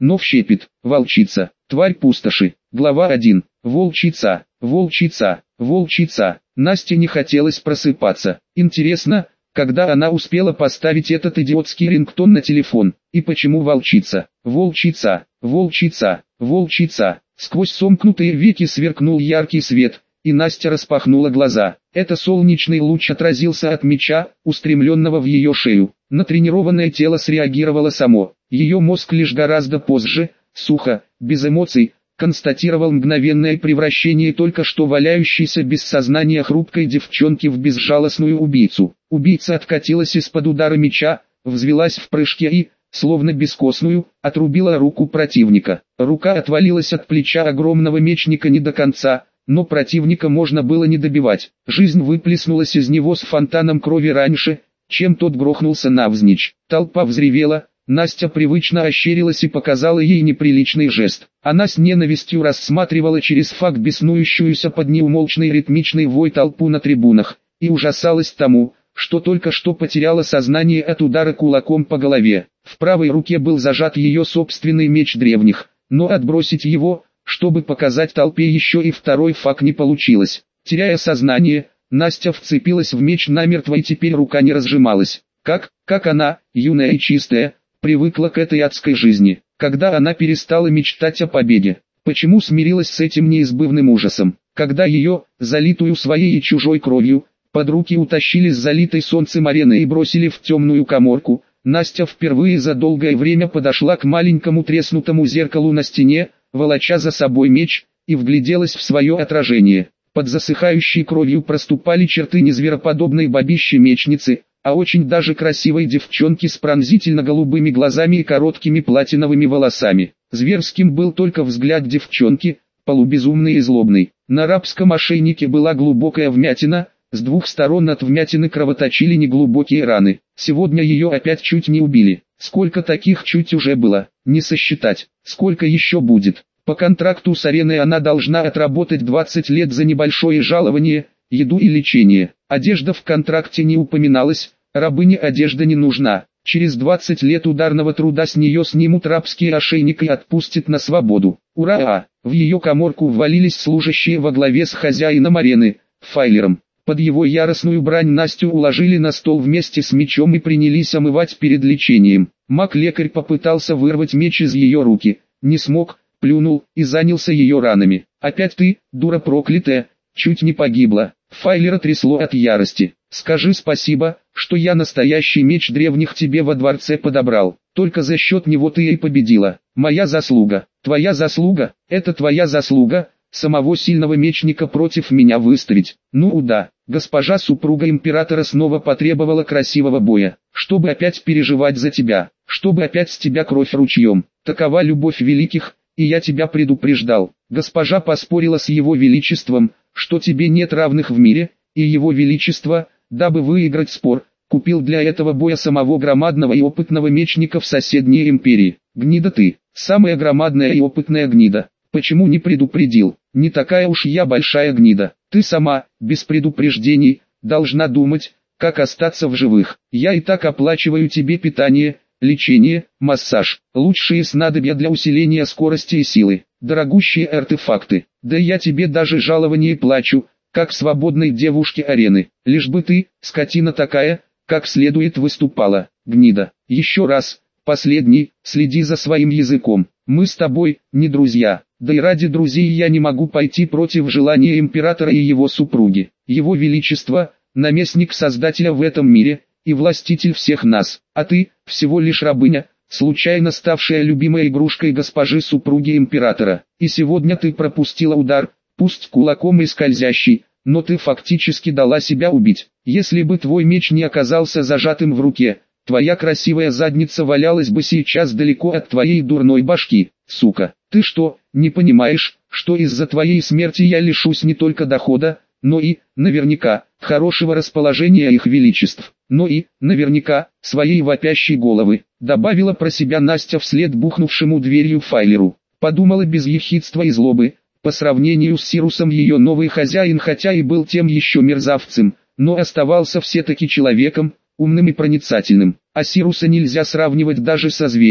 но в щепет. Волчица, тварь пустоши. Глава 1. Волчица, волчица, волчица. Насте не хотелось просыпаться. Интересно, когда она успела поставить этот идиотский рингтон на телефон, и почему волчица? Волчица, волчица, волчица. Сквозь сомкнутые веки сверкнул яркий свет, и Настя распахнула глаза. Это солнечный луч отразился от меча, устремленного в ее шею. Натренированное тело среагировало само. Ее мозг лишь гораздо позже, сухо, без эмоций, констатировал мгновенное превращение только что валяющейся без сознания хрупкой девчонки в безжалостную убийцу. Убийца откатилась из-под удара меча, взвилась в прыжке и, словно бескостную, отрубила руку противника. Рука отвалилась от плеча огромного мечника не до конца, но противника можно было не добивать. Жизнь выплеснулась из него с фонтаном крови раньше, чем тот грохнулся навзничь. Толпа взревела. Настя привычно ощерилась и показала ей неприличный жест. Она с ненавистью рассматривала через факт беснующуюся под неумолчный ритмичный вой толпу на трибунах, и ужасалась тому, что только что потеряла сознание от удара кулаком по голове. В правой руке был зажат ее собственный меч древних, но отбросить его, чтобы показать толпе еще и второй факт, не получилось. Теряя сознание, Настя вцепилась в меч намертво, и теперь рука не разжималась. Как она, юная и чистая, привыкла к этой адской жизни, когда она перестала мечтать о победе. Почему смирилась с этим неизбывным ужасом, когда ее, залитую своей и чужой кровью, под руки утащили с залитой солнцем арены и бросили в темную каморку? Настя впервые за долгое время подошла к маленькому треснутому зеркалу на стене, волоча за собой меч, и вгляделась в свое отражение. Под засыхающей кровью проступали черты не звероподобной бабищи-мечницы, а очень даже красивой девчонки с пронзительно-голубыми глазами и короткими платиновыми волосами. Зверским был только взгляд девчонки, полубезумный и злобный. На рабском ошейнике была глубокая вмятина, с двух сторон от вмятины кровоточили неглубокие раны. Сегодня ее опять чуть не убили. Сколько таких чуть уже было, не сосчитать. Сколько еще будет? По контракту с ареной она должна отработать 20 лет за небольшое жалование, еду и лечение. Одежда в контракте не упоминалась, рабыне одежда не нужна. Через 20 лет ударного труда с нее снимут рабский ошейник и отпустят на свободу. Ура! В ее каморку ввалились служащие во главе с хозяином арены, Файлером. Под его яростную брань Настю уложили на стол вместе с мечом и принялись омывать перед лечением. Маг-лекарь попытался вырвать меч из ее руки, не смог, плюнул и занялся ее ранами. «Опять ты, дура проклятая, чуть не погибла». Файлера трясло от ярости. «Скажи спасибо, что я настоящий меч древних тебе во дворце подобрал. Только за счет него ты и победила. Моя заслуга, твоя заслуга, это твоя заслуга, самого сильного мечника против меня выставить. Ну да». Госпожа супруга императора снова потребовала красивого боя, чтобы опять переживать за тебя, чтобы опять с тебя кровь ручьем. Такова любовь великих, и я тебя предупреждал. Госпожа поспорила с его величеством, что тебе нет равных в мире, и его величество, дабы выиграть спор, купил для этого боя самого громадного и опытного мечника в соседней империи. Гнида ты, самая громадная и опытная гнида. Почему не предупредил? Не такая уж я большая гнида. Ты сама, без предупреждений, должна думать, как остаться в живых. Я и так оплачиваю тебе питание, лечение, массаж, лучшие снадобья для усиления скорости и силы, дорогущие артефакты. Да я тебе даже жалование плачу, как свободной девушке арены. Лишь бы ты, скотина такая, как следует выступала. Гнида. Еще раз, последний, следи за своим языком. Мы с тобой, не друзья. Да и ради друзей я не могу пойти против желания императора и его супруги. Его Величество, наместник Создателя в этом мире, и властитель всех нас. А ты, всего лишь рабыня, случайно ставшая любимой игрушкой госпожи супруги императора. И сегодня ты пропустила удар, пусть кулаком и скользящий, но ты фактически дала себя убить. Если бы твой меч не оказался зажатым в руке, твоя красивая задница валялась бы сейчас далеко от твоей дурной башки, сука. Ты что, не понимаешь, что из-за твоей смерти я лишусь не только дохода, но и, наверняка, хорошего расположения их величеств, но и, наверняка, своей вопящей головы, добавила про себя Настя вслед бухнувшему дверью Файлеру. Подумала без ехидства и злобы, по сравнению с Сирусом ее новый хозяин хотя и был тем еще мерзавцем, но оставался все-таки человеком, умным и проницательным. А Сируса нельзя сравнивать даже со зверем,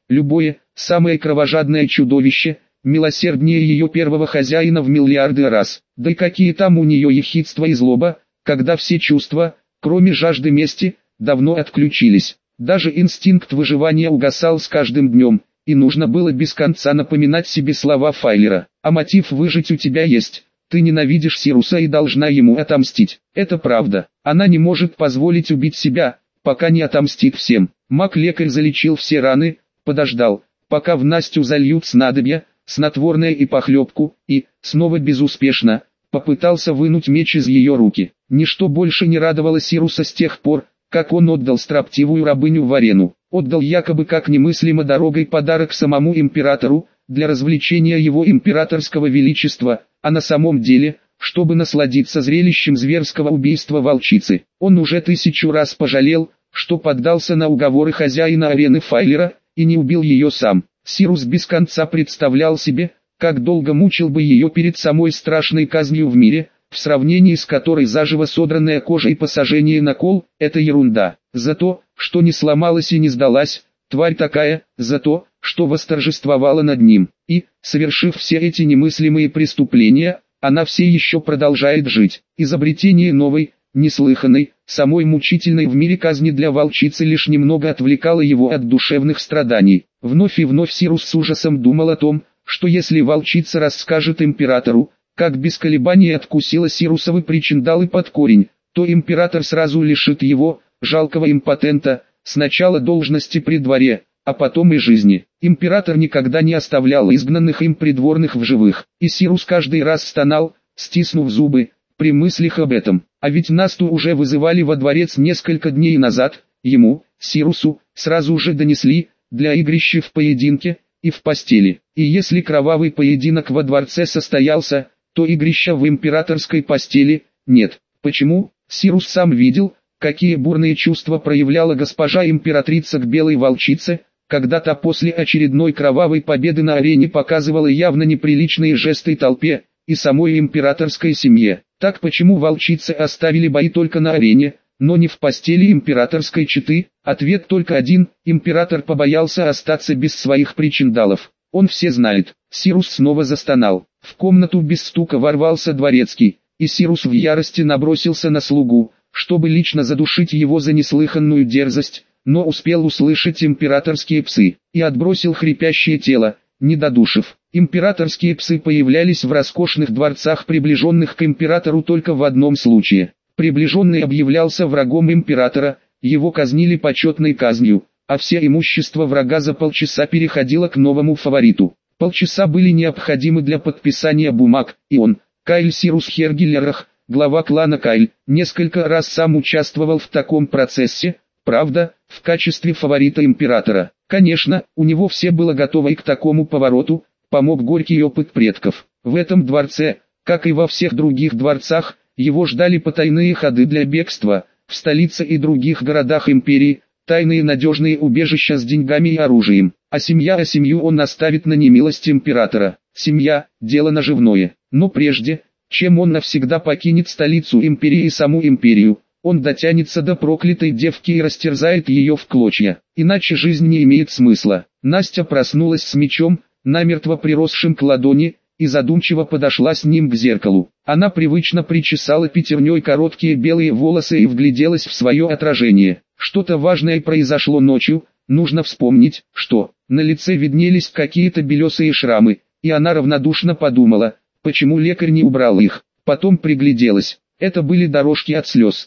любое, самое кровожадное чудовище, милосерднее ее первого хозяина в миллиарды раз. Да и какие там у нее ехидство и злоба, когда все чувства, кроме жажды мести, давно отключились. Даже инстинкт выживания угасал с каждым днем, и нужно было без конца напоминать себе слова Файлера. А мотив выжить у тебя есть. Ты ненавидишь Сируса и должна ему отомстить. Это правда. Она не может позволить убить себя, пока не отомстит всем. Маг-лекарь залечил все раны, подождал, пока в Настю зальют снадобья, снотворное и похлебку, и, снова безуспешно, попытался вынуть меч из ее руки. Ничто больше не радовало Сируса с тех пор, как он отдал строптивую рабыню в арену. Отдал якобы как немыслимо дорогой подарок самому императору, для развлечения его императорского величества, а на самом деле, чтобы насладиться зрелищем зверского убийства волчицы. Он уже 1000 раз пожалел, что поддался на уговоры хозяина арены Файлера, и не убил ее сам. Сирус без конца представлял себе, как долго мучил бы ее перед самой страшной казнью в мире, в сравнении с которой заживо содранная кожа и посажение на кол – это ерунда. За то, что не сломалась и не сдалась, тварь такая, за то, что восторжествовала над ним. И, совершив все эти немыслимые преступления, она все еще продолжает жить. Изобретение новой, неслыханной, самой мучительной в мире казни для волчицы лишь немного отвлекало его от душевных страданий. Вновь и вновь Сирус с ужасом думал о том, что если волчица расскажет императору, как без колебаний откусила Сирусовы причиндалы под корень, то император сразу лишит его, жалкого импотента, сначала должности при дворе, а потом и жизни. Император никогда не оставлял изгнанных им придворных в живых, и Сирус каждый раз стонал, стиснув зубы, при мыслях об этом. А ведь Насту уже вызывали во дворец несколько дней назад, ему, Сирусу, сразу же донесли, для игрища в поединке, и в постели. И если кровавый поединок во дворце состоялся, то игрища в императорской постели нет. Почему? Сирус сам видел, какие бурные чувства проявляла госпожа императрица к белой волчице, когда та после очередной кровавой победы на арене показывала явно неприличные жесты толпе и самой императорской семье. Так почему волчицы оставили бои только на арене, но не в постели императорской четы? Ответ только один: император побоялся остаться без своих причиндалов. Он все знает. Сирус снова застонал. В комнату без стука ворвался дворецкий, и Сирус в ярости набросился на слугу, чтобы лично задушить его за неслыханную дерзость, но успел услышать императорские псы, и отбросил хрипящее тело, не додушив. Императорские псы появлялись в роскошных дворцах приближенных к императору только в одном случае. Приближенный объявлялся врагом императора, его казнили почетной казнью, а все имущество врага за полчаса переходило к новому фавориту. Полчаса были необходимы для подписания бумаг, и он, Кайль Сирус Хергиллерах, глава клана Кайль, несколько раз сам участвовал в таком процессе, правда, в качестве фаворита императора. Конечно, у него все было готово и к такому повороту, помог горький опыт предков. В этом дворце, как и во всех других дворцах, его ждали потайные ходы для бегства, в столице и других городах империи, тайные надежные убежища с деньгами и оружием. А семью он оставит на немилость императора. Семья – дело наживное. Но прежде, чем он навсегда покинет столицу империи и саму империю, он дотянется до проклятой девки и растерзает ее в клочья. Иначе жизнь не имеет смысла. Настя проснулась с мечом, намертво приросшим к ладони, и задумчиво подошла с ним к зеркалу. Она привычно причесала пятерней короткие белые волосы и вгляделась в свое отражение. Что-то важное произошло ночью, нужно вспомнить, что. На лице виднелись какие-то белесые шрамы, и она равнодушно подумала, почему лекарь не убрал их. Потом пригляделась. Это были дорожки от слез,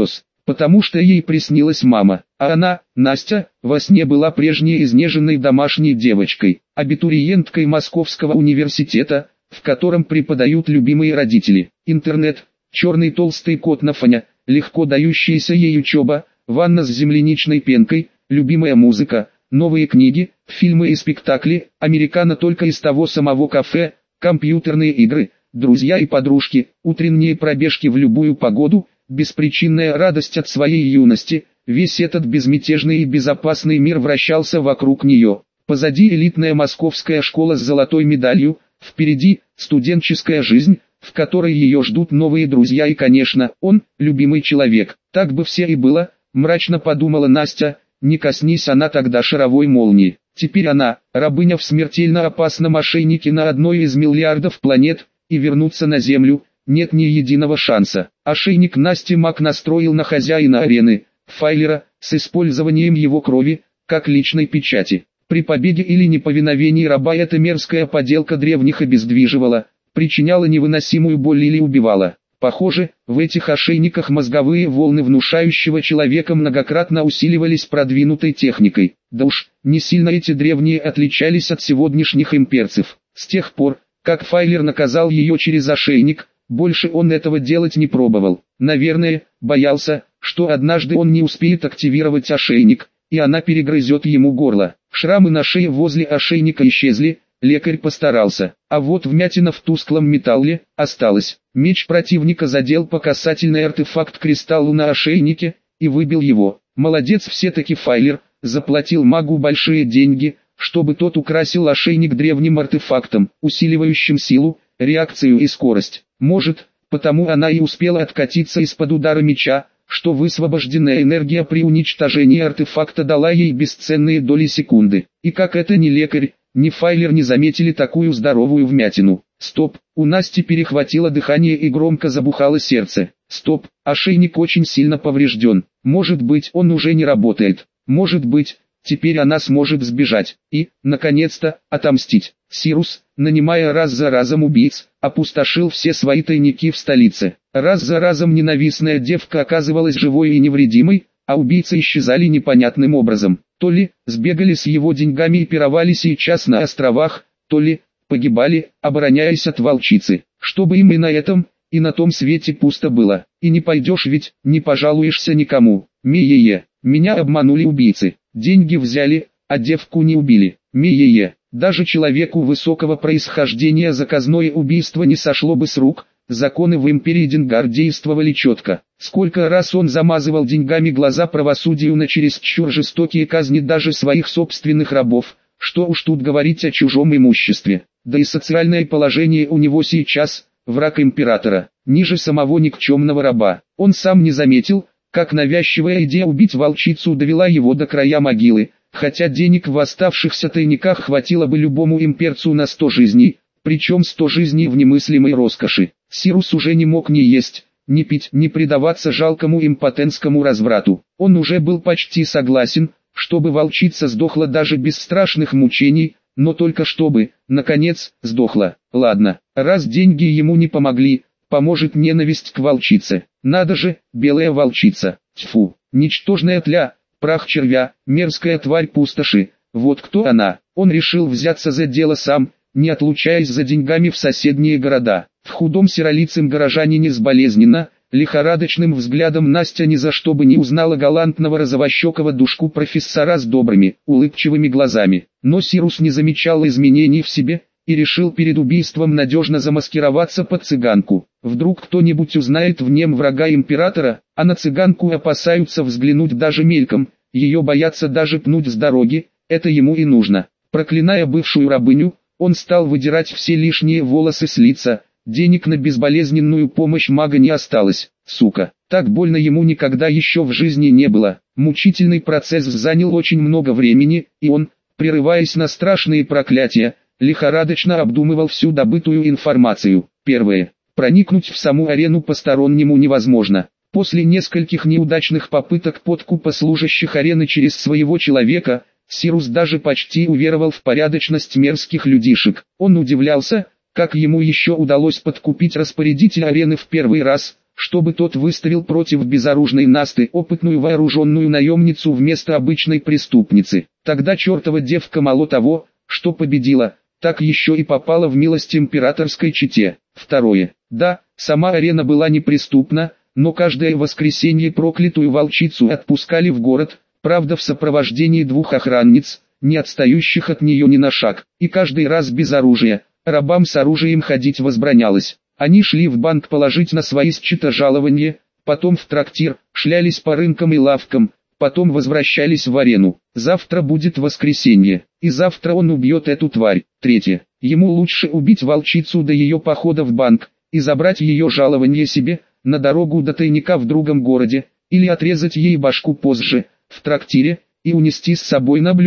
потому что ей приснилась мама, а она, Настя, во сне была прежней изнеженной домашней девочкой, абитуриенткой Московского университета, в котором преподают любимые родители. Интернет, черный толстый кот на фоне, легко дающаяся ей учеба, ванна с земляничной пенкой, любимая музыка, новые книги, фильмы и спектакли, американо только из того самого кафе, компьютерные игры, друзья и подружки, утренние пробежки в любую погоду, беспричинная радость от своей юности. Весь этот безмятежный и безопасный мир вращался вокруг нее. Позади элитная московская школа с золотой медалью, впереди студенческая жизнь, в которой ее ждут новые друзья и, конечно, он, любимый человек. Так бы все и было, мрачно подумала Настя, не коснись она тогда шаровой молнии. Теперь она, рабыня в смертельно опасном ошейнике на одной из миллиардов планет, и вернуться на Землю нет ни единого шанса. Ошейник Насти Мак настроил на хозяина арены, Файлера, с использованием его крови, как личной печати. При побеге или неповиновении раба эта мерзкая поделка древних обездвиживала, причиняла невыносимую боль или убивала. Похоже, в этих ошейниках мозговые волны внушающего человека многократно усиливались продвинутой техникой. Да уж, не сильно эти древние отличались от сегодняшних имперцев. С тех пор, как Файлер наказал ее через ошейник, больше он этого делать не пробовал. Наверное, боялся, что однажды он не успеет активировать ошейник, и она перегрызет ему горло. Шрамы на шее возле ошейника исчезли, лекарь постарался, а вот вмятина в тусклом металле осталась. Меч противника задел по касательной артефакт кристаллу на ошейнике и выбил его. Молодец все-таки Файлер, заплатил магу большие деньги, чтобы тот украсил ошейник древним артефактом, усиливающим силу, реакцию и скорость. Может, потому она и успела откатиться из-под удара меча, что высвобожденная энергия при уничтожении артефакта дала ей бесценные доли секунды. И как это ни лекарь, ни Файлер не заметили такую здоровую вмятину. Стоп, у Насти перехватило дыхание и громко забухало сердце. Стоп, ошейник очень сильно поврежден. Может быть, он уже не работает. Может быть, теперь она сможет сбежать и, наконец-то, отомстить. Сирус, нанимая раз за разом убийц, опустошил все свои тайники в столице. Раз за разом ненавистная девка оказывалась живой и невредимой, а убийцы исчезали непонятным образом. То ли сбегали с его деньгами и пировали сейчас на островах, то ли погибали, обороняясь от волчицы. Чтобы им и на этом, и на том свете пусто было. И не пойдешь ведь, не пожалуешься никому. Мие-е, меня обманули убийцы. Деньги взяли, а девку не убили. Мие-е, даже человеку высокого происхождения заказное убийство не сошло бы с рук. Законы в империи Денгар действовали четко. Сколько раз он замазывал деньгами глаза правосудию на чересчур жестокие казни даже своих собственных рабов, что уж тут говорить о чужом имуществе. Да и социальное положение у него сейчас, враг императора, ниже самого никчемного раба. Он сам не заметил, как навязчивая идея убить волчицу довела его до края могилы, хотя денег в оставшихся тайниках хватило бы любому имперцу на 100 жизней, причем 100 жизней в немыслимой роскоши. Сирус уже не мог ни есть, ни пить, ни предаваться жалкому импотентскому разврату. Он уже был почти согласен, чтобы волчица сдохла даже без страшных мучений, но только чтобы, наконец, сдохла. Ладно, раз деньги ему не помогли, поможет ненависть к волчице. Надо же, белая волчица, тьфу, ничтожная тля, прах червя, мерзкая тварь пустоши, вот кто она. Он решил взяться за дело сам, не отлучаясь за деньгами в соседние города. В худом серолицем горожанине с болезненно, лихорадочным взглядом Настя ни за что бы не узнала галантного розовощекого душку профессора с добрыми, улыбчивыми глазами. Но Сирус не замечал изменений в себе, и решил перед убийством надежно замаскироваться под цыганку. Вдруг кто-нибудь узнает в нем врага императора, а на цыганку опасаются взглянуть даже мельком, ее боятся даже пнуть с дороги, это ему и нужно. Проклиная бывшую рабыню, он стал выдирать все лишние волосы с лица. Денег на безболезненную помощь мага не осталось, сука. Так больно ему никогда еще в жизни не было. Мучительный процесс занял очень много времени, и он, прерываясь на страшные проклятия, лихорадочно обдумывал всю добытую информацию. Первое. Проникнуть в саму арену постороннему невозможно. После нескольких неудачных попыток подкупа служащих арены через своего человека, Сирус даже почти уверовал в порядочность мерзких людишек. Он удивлялся, как ему еще удалось подкупить распорядителя арены в первый раз, чтобы тот выставил против безоружной Насты опытную вооруженную наемницу вместо обычной преступницы. Тогда чертова девка мало того, что победила, так еще и попала в милость императорской чете. Второе. Да, сама арена была неприступна, но каждое воскресенье проклятую волчицу отпускали в город, правда в сопровождении 2 охранниц, не отстающих от нее ни на шаг, и каждый раз без оружия. Рабам с оружием ходить возбранялось. Они шли в банк положить на свои счета жалование, потом в трактир, шлялись по рынкам и лавкам, потом возвращались в арену. Завтра будет воскресенье, и завтра он убьет эту тварь. Третье. Ему лучше убить волчицу до ее похода в банк, и забрать ее жалование себе, на дорогу до тайника в другом городе, или отрезать ей башку позже, в трактире, и унести с собой на блюде.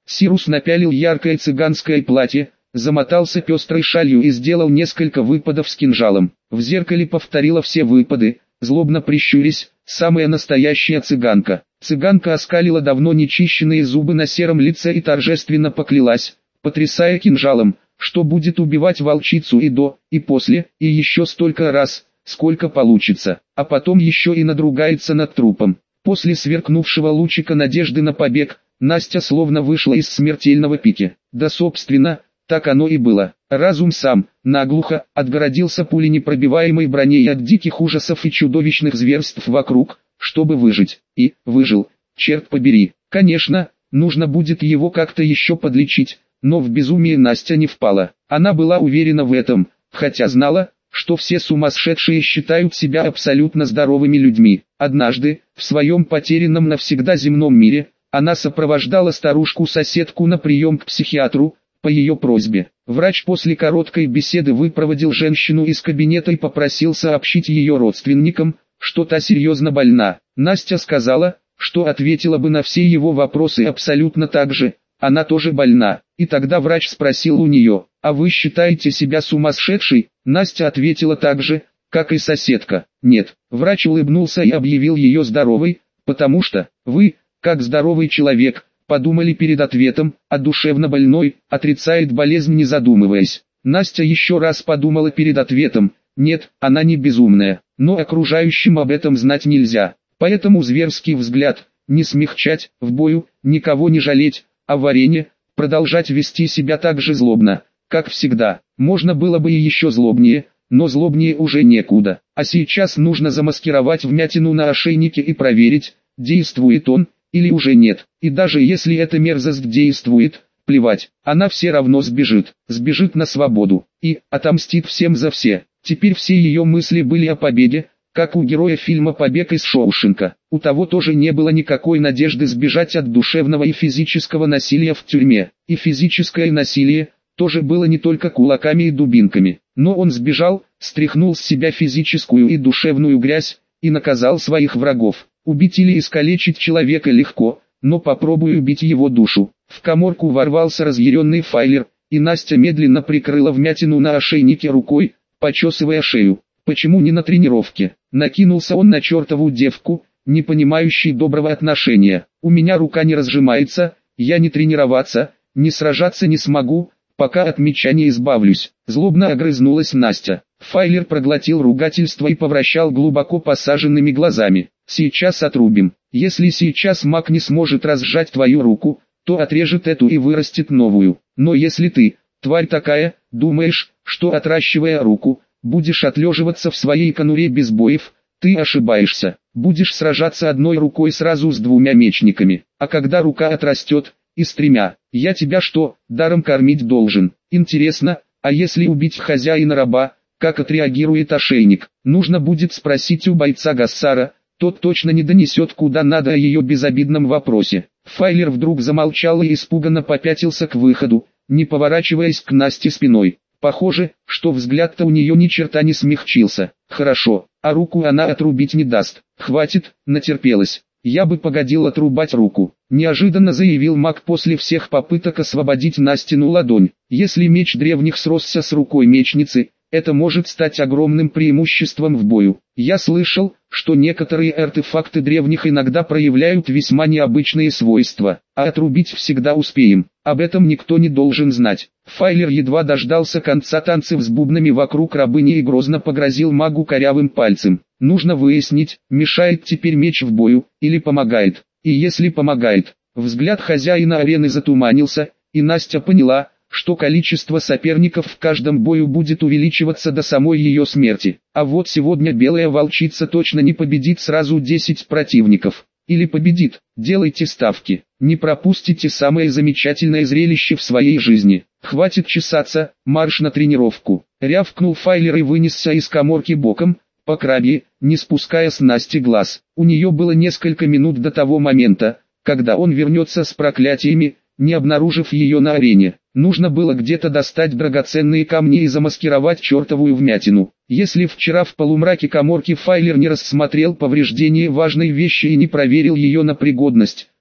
Сирус напялил яркое цыганское платье, замотался пестрой шалью и сделал несколько выпадов с кинжалом. В зеркале повторила все выпады, злобно прищурясь, самая настоящая цыганка. Цыганка оскалила давно нечищенные зубы на сером лице и торжественно поклялась, потрясая кинжалом, что будет убивать волчицу и до, и после, и еще столько раз, сколько получится, а потом еще и надругается над трупом. После сверкнувшего лучика надежды на побег, Настя словно вышла из смертельного пики. Да собственно, так оно и было. Разум сам, наглухо, отгородился пуленепробиваемой броней от диких ужасов и чудовищных зверств вокруг, чтобы выжить. И выжил, черт побери. Конечно, нужно будет его как-то еще подлечить, но в безумие Настя не впала. Она была уверена в этом, хотя знала, что все сумасшедшие считают себя абсолютно здоровыми людьми. Однажды, в своем потерянном навсегда земном мире, она сопровождала старушку-соседку на прием к психиатру, по ее просьбе. Врач после короткой беседы выпроводил женщину из кабинета и попросил сообщить ее родственникам, что та серьезно больна. Настя сказала, что ответила бы на все его вопросы абсолютно так же, она тоже больна. И тогда врач спросил у нее: «А вы считаете себя сумасшедшей?» Настя ответила так же, как и соседка: «Нет». Врач улыбнулся и объявил ее здоровой, потому что «вы, как здоровый человек», подумали перед ответом, а душевно больной отрицает болезнь не задумываясь. Настя еще раз подумала перед ответом: нет, она не безумная, но окружающим об этом знать нельзя. Поэтому зверский взгляд, не смягчать, в бою, никого не жалеть, а в арене продолжать вести себя так же злобно, как всегда. Можно было бы и еще злобнее, но злобнее уже некуда. А сейчас нужно замаскировать вмятину на ошейнике и проверить, действует он, или уже нет. И даже если эта мерзость действует, плевать, она все равно сбежит. Сбежит на свободу. И отомстит всем за все. Теперь все ее мысли были о победе, как у героя фильма «Побег из Шоушенка». У того тоже не было никакой надежды сбежать от душевного и физического насилия в тюрьме. И физическое насилие тоже было не только кулаками и дубинками. Но он сбежал, стряхнул с себя физическую и душевную грязь, и наказал своих врагов. Убить или искалечить человека легко, но попробуй убить его душу. В каморку ворвался разъяренный Файлер, и Настя медленно прикрыла вмятину на ошейнике рукой, почесывая шею. Почему не на тренировке? Накинулся он на чертову девку, не понимающей доброго отношения. У меня рука не разжимается, я не тренироваться, не сражаться не смогу, пока от меча не избавлюсь. Злобно огрызнулась Настя. Файлер проглотил ругательство и повращал глубоко посаженными глазами. Сейчас отрубим. Если сейчас маг не сможет разжать твою руку, то отрежет эту и вырастет новую. Но если ты, тварь такая, думаешь, что отращивая руку, будешь отлеживаться в своей конуре без боев, ты ошибаешься. Будешь сражаться одной рукой сразу с двумя мечниками. А когда рука отрастет, и с тремя, я тебя что, даром кормить должен? Интересно, а если убить хозяина раба, как отреагирует ошейник? Нужно будет спросить у бойца Гассара, тот точно не донесет куда надо о ее безобидном вопросе. Файлер вдруг замолчал и испуганно попятился к выходу, не поворачиваясь к Насте спиной. Похоже, что взгляд-то у нее ни черта не смягчился. Хорошо, а руку она отрубить не даст. Хватит, натерпелась. Я бы погодил отрубать руку. Неожиданно заявил маг после всех попыток освободить Настину ладонь. Если меч древних сросся с рукой мечницы, это может стать огромным преимуществом в бою. Я слышал, что некоторые артефакты древних иногда проявляют весьма необычные свойства, а отрубить всегда успеем. Об этом никто не должен знать. Файлер едва дождался конца танцев с бубнами вокруг рабыни и грозно погрозил магу корявым пальцем. Нужно выяснить, мешает теперь меч в бою, или помогает. И если помогает, взгляд хозяина арены затуманился, и Настя поняла, что количество соперников в каждом бою будет увеличиваться до самой ее смерти. А вот сегодня белая волчица точно не победит сразу 10 противников. Или победит. Делайте ставки. Не пропустите самое замечательное зрелище в своей жизни. Хватит чесаться, марш на тренировку. Рявкнул Файлер и вынесся из каморки боком, по крабье, не спуская с Насти глаз. У нее было несколько минут до того момента, когда он вернется с проклятиями, не обнаружив ее на арене. Нужно было где-то достать драгоценные камни и замаскировать чертовую вмятину. Если вчера в полумраке каморки Файлер не рассмотрел повреждение важной вещи и не проверил ее на пригодность,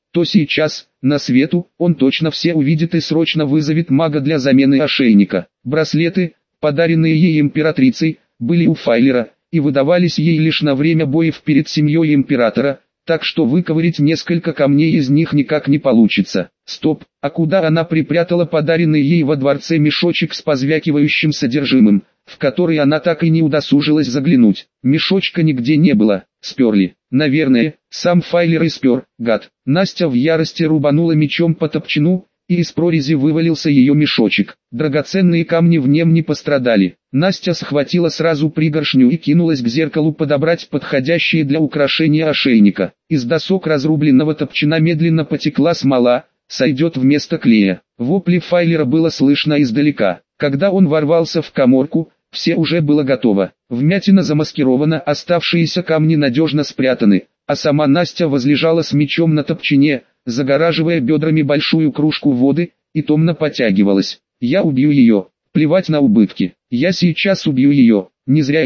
то сейчас, на свету, он точно все увидит и срочно вызовет мага для замены ошейника. Браслеты, подаренные ей императрицей, были у Файлера, и выдавались ей лишь на время боев перед семьей императора, так что выковырять несколько камней из них никак не получится. Стоп, а куда она припрятала подаренный ей во дворце мешочек с позвякивающим содержимым, в который она так и не удосужилась заглянуть? Мешочка нигде не было, сперли. Наверное, сам Файлер и спер, гад. Настя в ярости рубанула мечом по топчину, и из прорези вывалился ее мешочек. Драгоценные камни в нем не пострадали. Настя схватила сразу пригоршню и кинулась к зеркалу подобрать подходящие для украшения ошейника. Из досок разрубленного топчина медленно потекла смола, сойдет вместо клея. Вопли Файлера было слышно издалека. Когда он ворвался в каморку, все уже было готово. Вмятина замаскирована, оставшиеся камни надежно спрятаны, а сама Настя возлежала с мечом на топчине, загораживая бедрами большую кружку воды, и томно потягивалась. «Я убью ее, плевать на убытки, я сейчас убью ее, не зря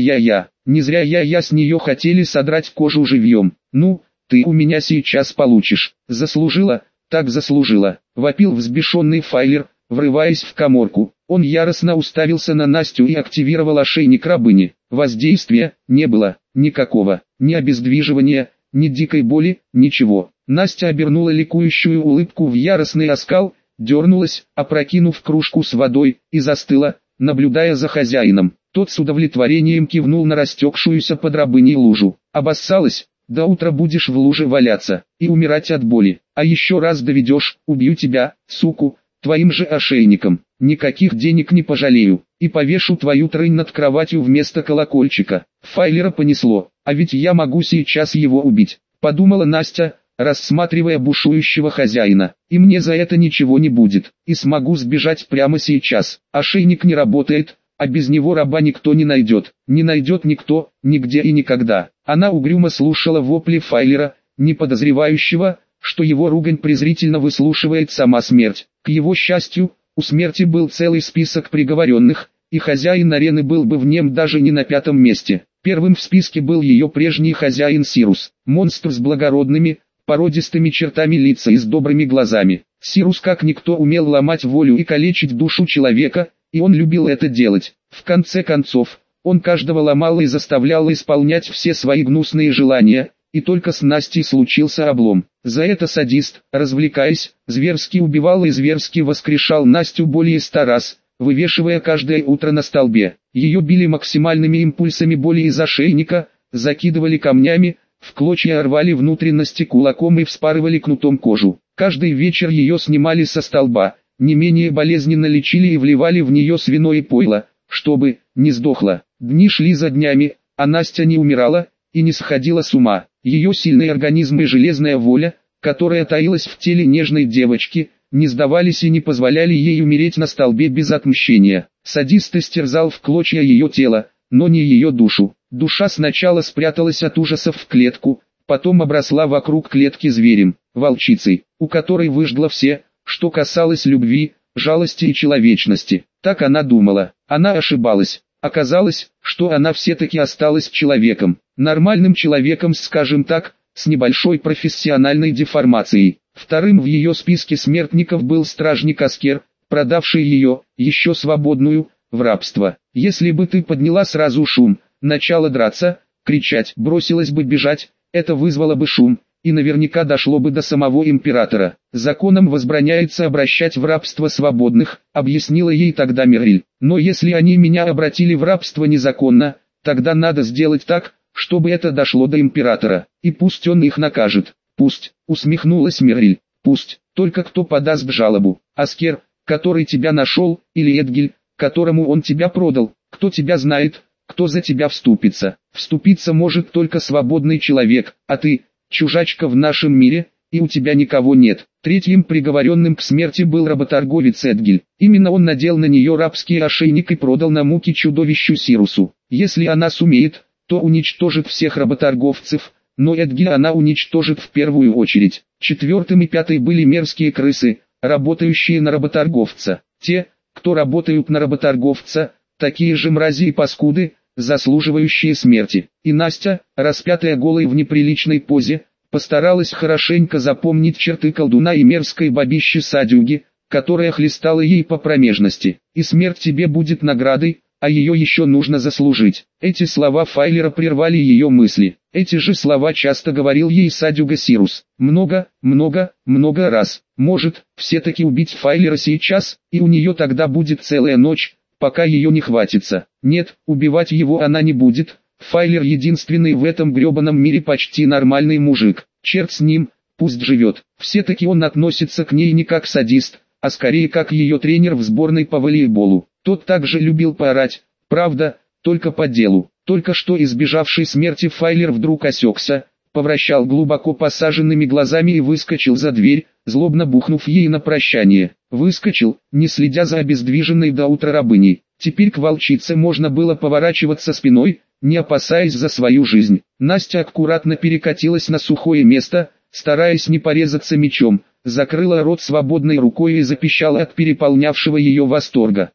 я с нее хотели содрать кожу живьем, ну, ты у меня сейчас получишь, заслужила, так заслужила», вопил взбешенный Файлер, врываясь в каморку. Он яростно уставился на Настю и активировал ошейник рабыни. Воздействия не было, никакого, ни обездвиживания, ни дикой боли, ничего. Настя обернула ликующую улыбку в яростный оскал, дернулась, опрокинув кружку с водой, и застыла, наблюдая за хозяином. Тот с удовлетворением кивнул на растекшуюся под рабыней лужу. «Обоссалась? До утра будешь в луже валяться и умирать от боли. А еще раз доведешь, убью тебя, суку, твоим же ошейником. Никаких денег не пожалею, и повешу твою трынь над кроватью вместо колокольчика». Файлера понесло, «А ведь я могу сейчас его убить», подумала Настя, рассматривая бушующего хозяина. «И мне за это ничего не будет, и смогу сбежать прямо сейчас. Ошейник не работает, а без него раба никто не найдет. Не найдет никто, нигде и никогда». Она угрюмо слушала вопли Файлера, не подозревающего, что его ругань презрительно выслушивает сама смерть. К его счастью, у смерти был целый список приговоренных, и хозяин арены был бы в нем даже не на 5-м месте. Первым в списке был ее прежний хозяин Сирус, монстр с благородными, породистыми чертами лица и с добрыми глазами. Сирус как никто умел ломать волю и калечить душу человека, и он любил это делать. В конце концов, он каждого ломал и заставлял исполнять все свои гнусные желания, и только с Настей случился облом. За это садист, развлекаясь, зверски убивал и зверски воскрешал Настю более 100 раз, вывешивая каждое утро на столбе. Ее били максимальными импульсами боли из ошейника, закидывали камнями, в клочья рвали внутренности кулаком и вспарывали кнутом кожу. Каждый вечер ее снимали со столба, не менее болезненно лечили и вливали в нее свиное пойло, чтобы не сдохла. Дни шли за днями, а Настя не умирала и не сходила с ума. Ее сильный организм и железная воля, которая таилась в теле нежной девочки, не сдавались и не позволяли ей умереть на столбе без отмщения. Садист истерзал в клочья ее тело, но не ее душу. Душа сначала спряталась от ужасов в клетку, потом обросла вокруг клетки зверем, волчицей, у которой выжгло все, что касалось любви, жалости и человечности. Так она думала. Она ошибалась. Оказалось, что она все-таки осталась человеком. Нормальным человеком, скажем так, с небольшой профессиональной деформацией. Вторым в ее списке смертников был стражник Аскер, продавший ее, еще свободную, в рабство. Если бы ты подняла сразу шум, начала драться, кричать, бросилась бы бежать, это вызвало бы шум, и наверняка дошло бы до самого императора. Законом возбраняется обращать в рабство свободных, объяснила ей тогда Мериль. Но если они меня обратили в рабство незаконно, тогда надо сделать так, чтобы это дошло до императора, и пусть он их накажет. Пусть, усмехнулась Мериль, пусть, только кто подаст жалобу? Аскер, который тебя нашел, или Эдгиль, которому он тебя продал? Кто тебя знает, кто за тебя вступится? Вступиться может только свободный человек, а ты, чужачка в нашем мире, и у тебя никого нет. Третьим приговоренным к смерти был работорговец Эдгиль. Именно он надел на нее рабский ошейник и продал на муки чудовищу Сирусу. Если она сумеет, то уничтожит всех работорговцев, но Эдгиля она уничтожит в первую очередь. Четвертым и пятый были мерзкие крысы, работающие на работорговца. Те, кто работают на работорговца, такие же мрази и паскуды, заслуживающие смерти. И Настя, распятая голой в неприличной позе, Постаралась хорошенько запомнить черты колдуна и мерзкой бабищи Садюги, которая хлестала ей по промежности. И смерть тебе будет наградой, а ее еще нужно заслужить. Эти слова Файлера прервали ее мысли. Эти же слова часто говорил ей Садюга Сирус. Много раз. Может, все-таки убить Файлера сейчас, и у нее тогда будет целая ночь, пока ее не хватится. Нет, убивать его она не будет. Файлер единственный в этом гребаном мире почти нормальный мужик. Черт с ним, пусть живет. Все-таки он относится к ней не как садист, а скорее как ее тренер в сборной по волейболу. Тот также любил поорать, правда, только по делу. Только что избежавший смерти Файлер вдруг осекся, повращал глубоко посаженными глазами и выскочил за дверь, злобно бухнув ей на прощание. Выскочил, не следя за обездвиженной до утра рабыней. Теперь к волчице можно было поворачиваться спиной, не опасаясь за свою жизнь. Настя аккуратно перекатилась на сухое место, стараясь не порезаться мечом, закрыла рот свободной рукой и запищала от переполнявшего ее восторга.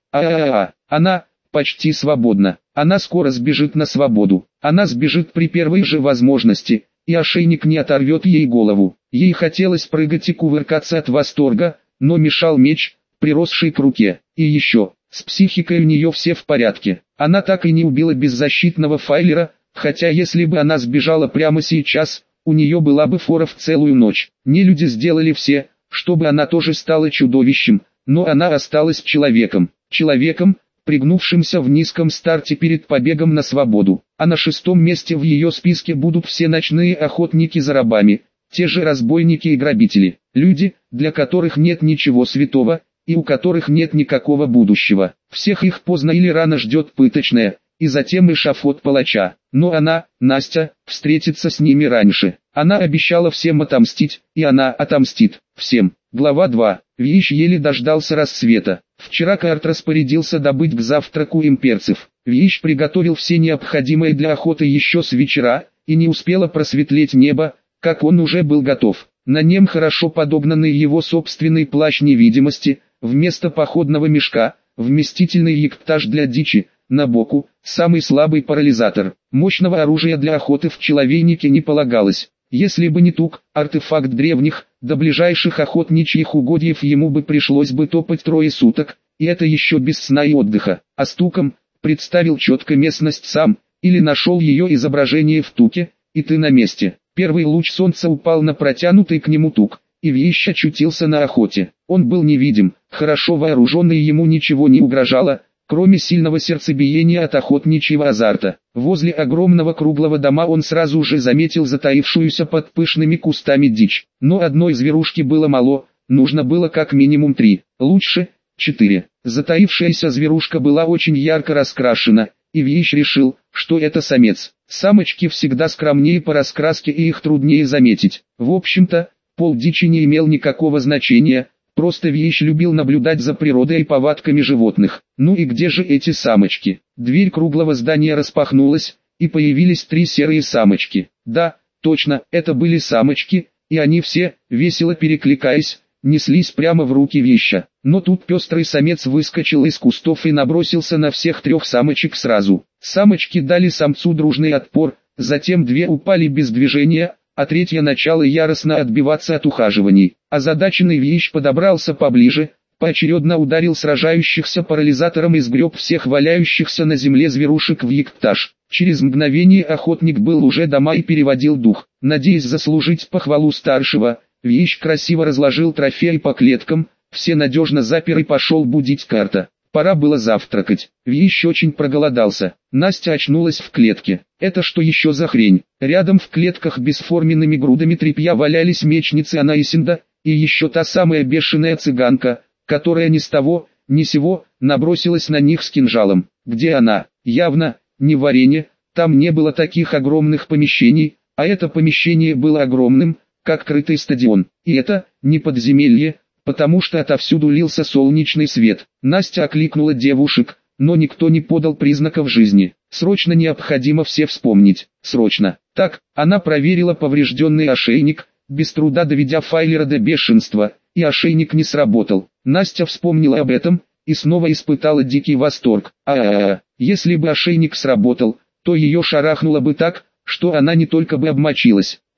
Она почти свободна. Она скоро сбежит на свободу. Она сбежит при первой же возможности, и ошейник не оторвет ей голову. Ей хотелось прыгать и кувыркаться от восторга, но мешал меч, приросший к руке. И еще, с психикой у нее все в порядке. Она так и не убила беззащитного Файлера, хотя если бы она сбежала прямо сейчас, у нее была бы фора в целую ночь. Нелюди сделали все, чтобы она тоже стала чудовищем, но она осталась человеком. Человеком, пригнувшимся в низком старте перед побегом на свободу. А на 6-м месте в ее списке будут все ночные охотники за рабами, те же разбойники и грабители. Люди, для которых нет ничего святого, и у которых нет никакого будущего. Всех их поздно или рано ждет пыточная, и затем эшафот палача. Но она, Настя, встретится с ними раньше. Она обещала всем отомстить, и она отомстит всем. Глава 2. Виищ еле дождался рассвета. Вчера Карт распорядился добыть к завтраку им перцев. Виищ приготовил все необходимое для охоты еще с вечера, и не успело просветлеть небо, как он уже был готов. На нем хорошо подогнанный его собственный плащ невидимости, вместо походного мешка, вместительный яктаж для дичи, на боку, самый слабый парализатор. Мощного оружия для охоты в человейнике не полагалось. Если бы не тук, артефакт древних, до ближайших охотничьих угодьев ему бы пришлось бы топать 3 суток, и это еще без сна и отдыха. А с туком, представил четко местность сам, или нашел ее изображение в туке, и ты на месте. Первый луч солнца упал на протянутый к нему тук, и Виищ очутился на охоте. Он был невидим, хорошо вооруженный, ему ничего не угрожало, кроме сильного сердцебиения от охотничьего азарта. Возле огромного круглого дома он сразу же заметил затаившуюся под пышными кустами дичь. Но одной зверушки было мало, нужно было как минимум 3, лучше 4. Затаившаяся зверушка была очень ярко раскрашена, и Виищ решил, что это самец. Самочки всегда скромнее по раскраске и их труднее заметить. В общем-то, пол дичи не имел никакого значения, просто Виищ любил наблюдать за природой и повадками животных. Ну и где же эти самочки? Дверь круглого здания распахнулась, и появились 3 серые самочки. Да, точно, это были самочки, и они все, весело перекликаясь, неслись прямо в руки Виища. Но тут пестрый самец выскочил из кустов и набросился на всех 3 самочек сразу. Самочки дали самцу дружный отпор, затем 2 упали без движения, а 3 начала яростно отбиваться от ухаживаний. Озадаченный Виищ подобрался поближе, поочередно ударил сражающихся парализатором и сгреб всех валяющихся на земле зверушек в яктаж. Через мгновение охотник был уже дома и переводил дух. Надеясь заслужить похвалу старшего, Виищ красиво разложил трофеи по клеткам, все надежно запер и пошел будить Карта. Пора было завтракать. Виищ очень проголодался. Настя очнулась в клетке. Это что еще за хрень? Рядом в клетках бесформенными грудами тряпья валялись мечницы Анаисинда, и еще та самая бешеная цыганка, которая ни с того, ни сего, набросилась на них с кинжалом. Где она? Явно, не в арене, там не было таких огромных помещений, а это помещение было огромным, как крытый стадион. И это, не подземелье, потому что отовсюду лился солнечный свет. Настя окликнула девушек, но никто не подал признаков жизни. Срочно необходимо все вспомнить. Срочно. Так, она проверила поврежденный ошейник, без труда доведя Файлера до бешенства, и ошейник не сработал. Настя вспомнила об этом, и снова испытала дикий восторг. Если бы ошейник сработал, то ее шарахнуло бы так, что она не только бы обмочилась,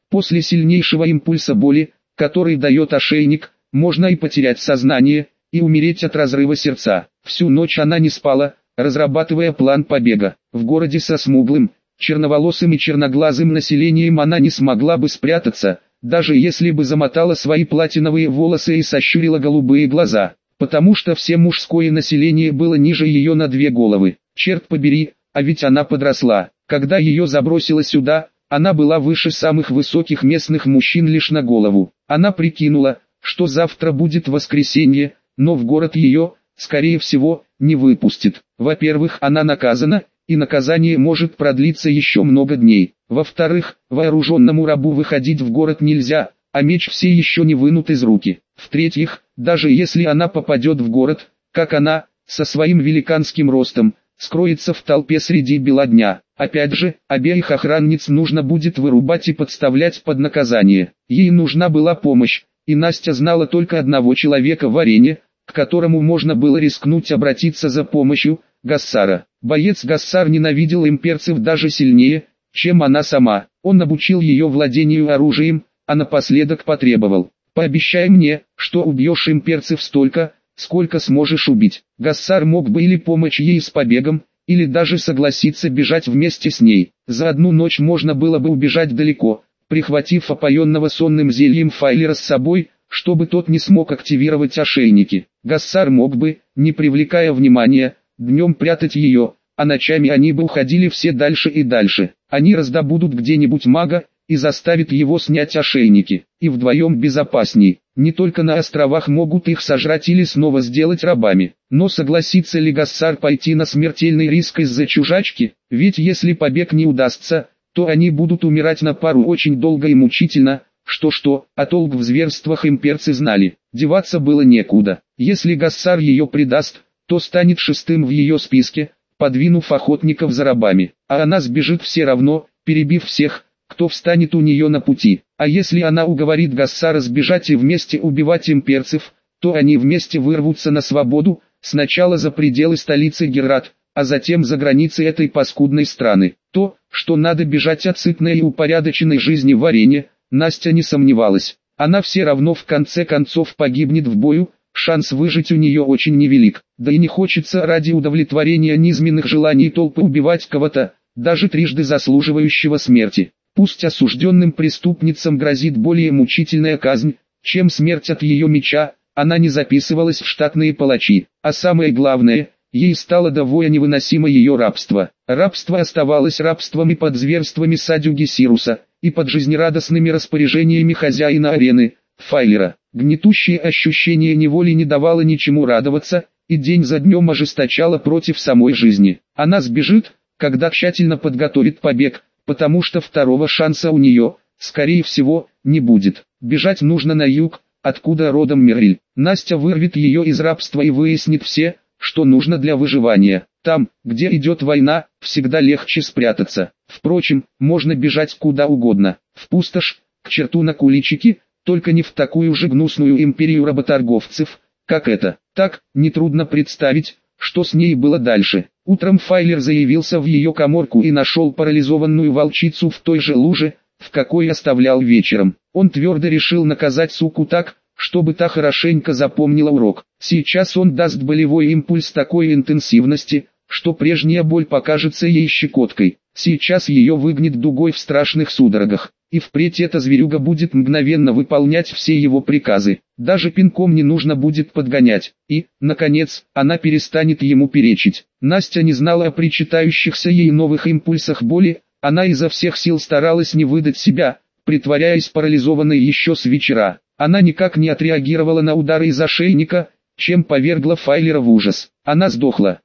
После сильнейшего импульса боли, который дает ошейник, можно и потерять сознание, и умереть от разрыва сердца. Всю ночь она не спала, разрабатывая план побега. В городе со смуглым, черноволосым и черноглазым населением она не смогла бы спрятаться, даже если бы замотала свои платиновые волосы и сощурила голубые глаза, потому что все мужское население было ниже ее на 2 головы. Черт побери, а ведь она подросла. Когда ее забросило сюда, она была выше самых высоких местных мужчин лишь на голову. Она прикинула, что завтра будет воскресенье, но в город ее, скорее всего, не выпустят. Во-первых, она наказана, и наказание может продлиться еще много дней. Во-вторых, вооруженному рабу выходить в город нельзя, а меч все еще не вынут из руки. В-третьих, даже если она попадет в город, как она, со своим великанским ростом, скроется в толпе среди бела дня. Опять же, обеих охранниц нужно будет вырубать и подставлять под наказание. Ей нужна была помощь, и Настя знала только одного человека в арене, к которому можно было рискнуть обратиться за помощью – Гассара. Боец Гассар ненавидел имперцев даже сильнее, чем она сама. Он обучил ее владению оружием, а напоследок потребовал: «Пообещай мне, что убьешь имперцев столько, сколько сможешь убить». Гассар мог бы или помочь ей с побегом, или даже согласиться бежать вместе с ней. За одну ночь можно было бы убежать далеко, прихватив опоенного сонным зельем Файлера с собой, чтобы тот не смог активировать ошейники. Гассар мог бы, не привлекая внимания, днем прятать ее, а ночами они бы уходили все дальше и дальше. Они раздобудут где-нибудь мага, и заставят его снять ошейники. И вдвоем безопасней. Не только на островах могут их сожрать или снова сделать рабами. Но согласится ли Гассар пойти на смертельный риск из-за чужачки? Ведь если побег не удастся, то они будут умирать на пару очень долго и мучительно. Что-что, а толк в зверствах имперцы знали. Деваться было некуда. Если Гассар ее предаст, то станет шестым в ее списке, подвинув охотников за рабами. А она сбежит все равно, перебив всех, кто встанет у нее на пути. А если она уговорит Гассара сбежать и вместе убивать имперцев, то они вместе вырвутся на свободу, сначала за пределы столицы Герат, а затем за границы этой паскудной страны. То, что надо бежать от сытной и упорядоченной жизни в арене, Настя не сомневалась. Она все равно в конце концов погибнет в бою, шанс выжить у нее очень невелик. Да и не хочется ради удовлетворения низменных желаний толпы убивать кого-то, даже трижды заслуживающего смерти. Пусть осужденным преступницам грозит более мучительная казнь, чем смерть от ее меча, она не записывалась в штатные палачи. А самое главное, ей стало до воя невыносимо ее рабство. Рабство оставалось рабством и под зверствами Садюги Сируса, и под жизнерадостными распоряжениями хозяина арены, Файлера. Гнетущее ощущение неволи не давало ничему радоваться, и день за днем ожесточало против самой жизни. Она сбежит, когда тщательно подготовит побег, потому что второго шанса у нее, скорее всего, не будет. Бежать нужно на юг, откуда родом Мириль. Настя вырвет ее из рабства и выяснит все, что нужно для выживания. Там, где идет война, всегда легче спрятаться. Впрочем, можно бежать куда угодно. В пустошь, к черту на куличики, только не в такую же гнусную империю работорговцев, как эта. Так, нетрудно представить, что с ней было дальше. Утром Файлер заявился в ее каморку и нашел парализованную волчицу в той же луже, в какой оставлял вечером. Он твердо решил наказать суку так, чтобы та хорошенько запомнила урок. Сейчас он даст болевой импульс такой интенсивности, что прежняя боль покажется ей щекоткой. Сейчас ее выгнет дугой в страшных судорогах, и впредь эта зверюга будет мгновенно выполнять все его приказы. Даже пинком не нужно будет подгонять. И, наконец, она перестанет ему перечить. Настя не знала о причитающихся ей новых импульсах боли, она изо всех сил старалась не выдать себя, притворяясь парализованной еще с вечера. Она никак не отреагировала на удары из ошейника, чем повергла Файлера в ужас. Она сдохла,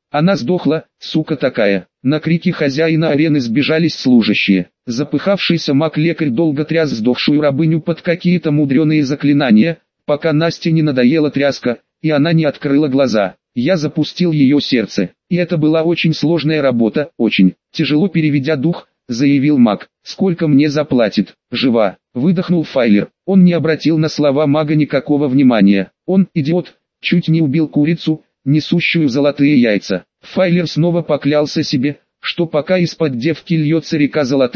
сука такая. На крики хозяина арены сбежались служащие. Запыхавшийся маг-лекарь долго тряс сдохшую рабыню под какие-то мудреные заклинания, пока Насте не надоела тряска, и она не открыла глаза. Я запустил ее сердце, и это была очень сложная работа, очень. Тяжело переведя дух, заявил маг. «Сколько мне заплатит?» «Жива», выдохнул Файлер. Он не обратил на слова мага никакого внимания. Он, идиот, чуть не убил курицу, несущую золотые яйца. Файлер снова поклялся себе, что пока из-под девки льется река золотых,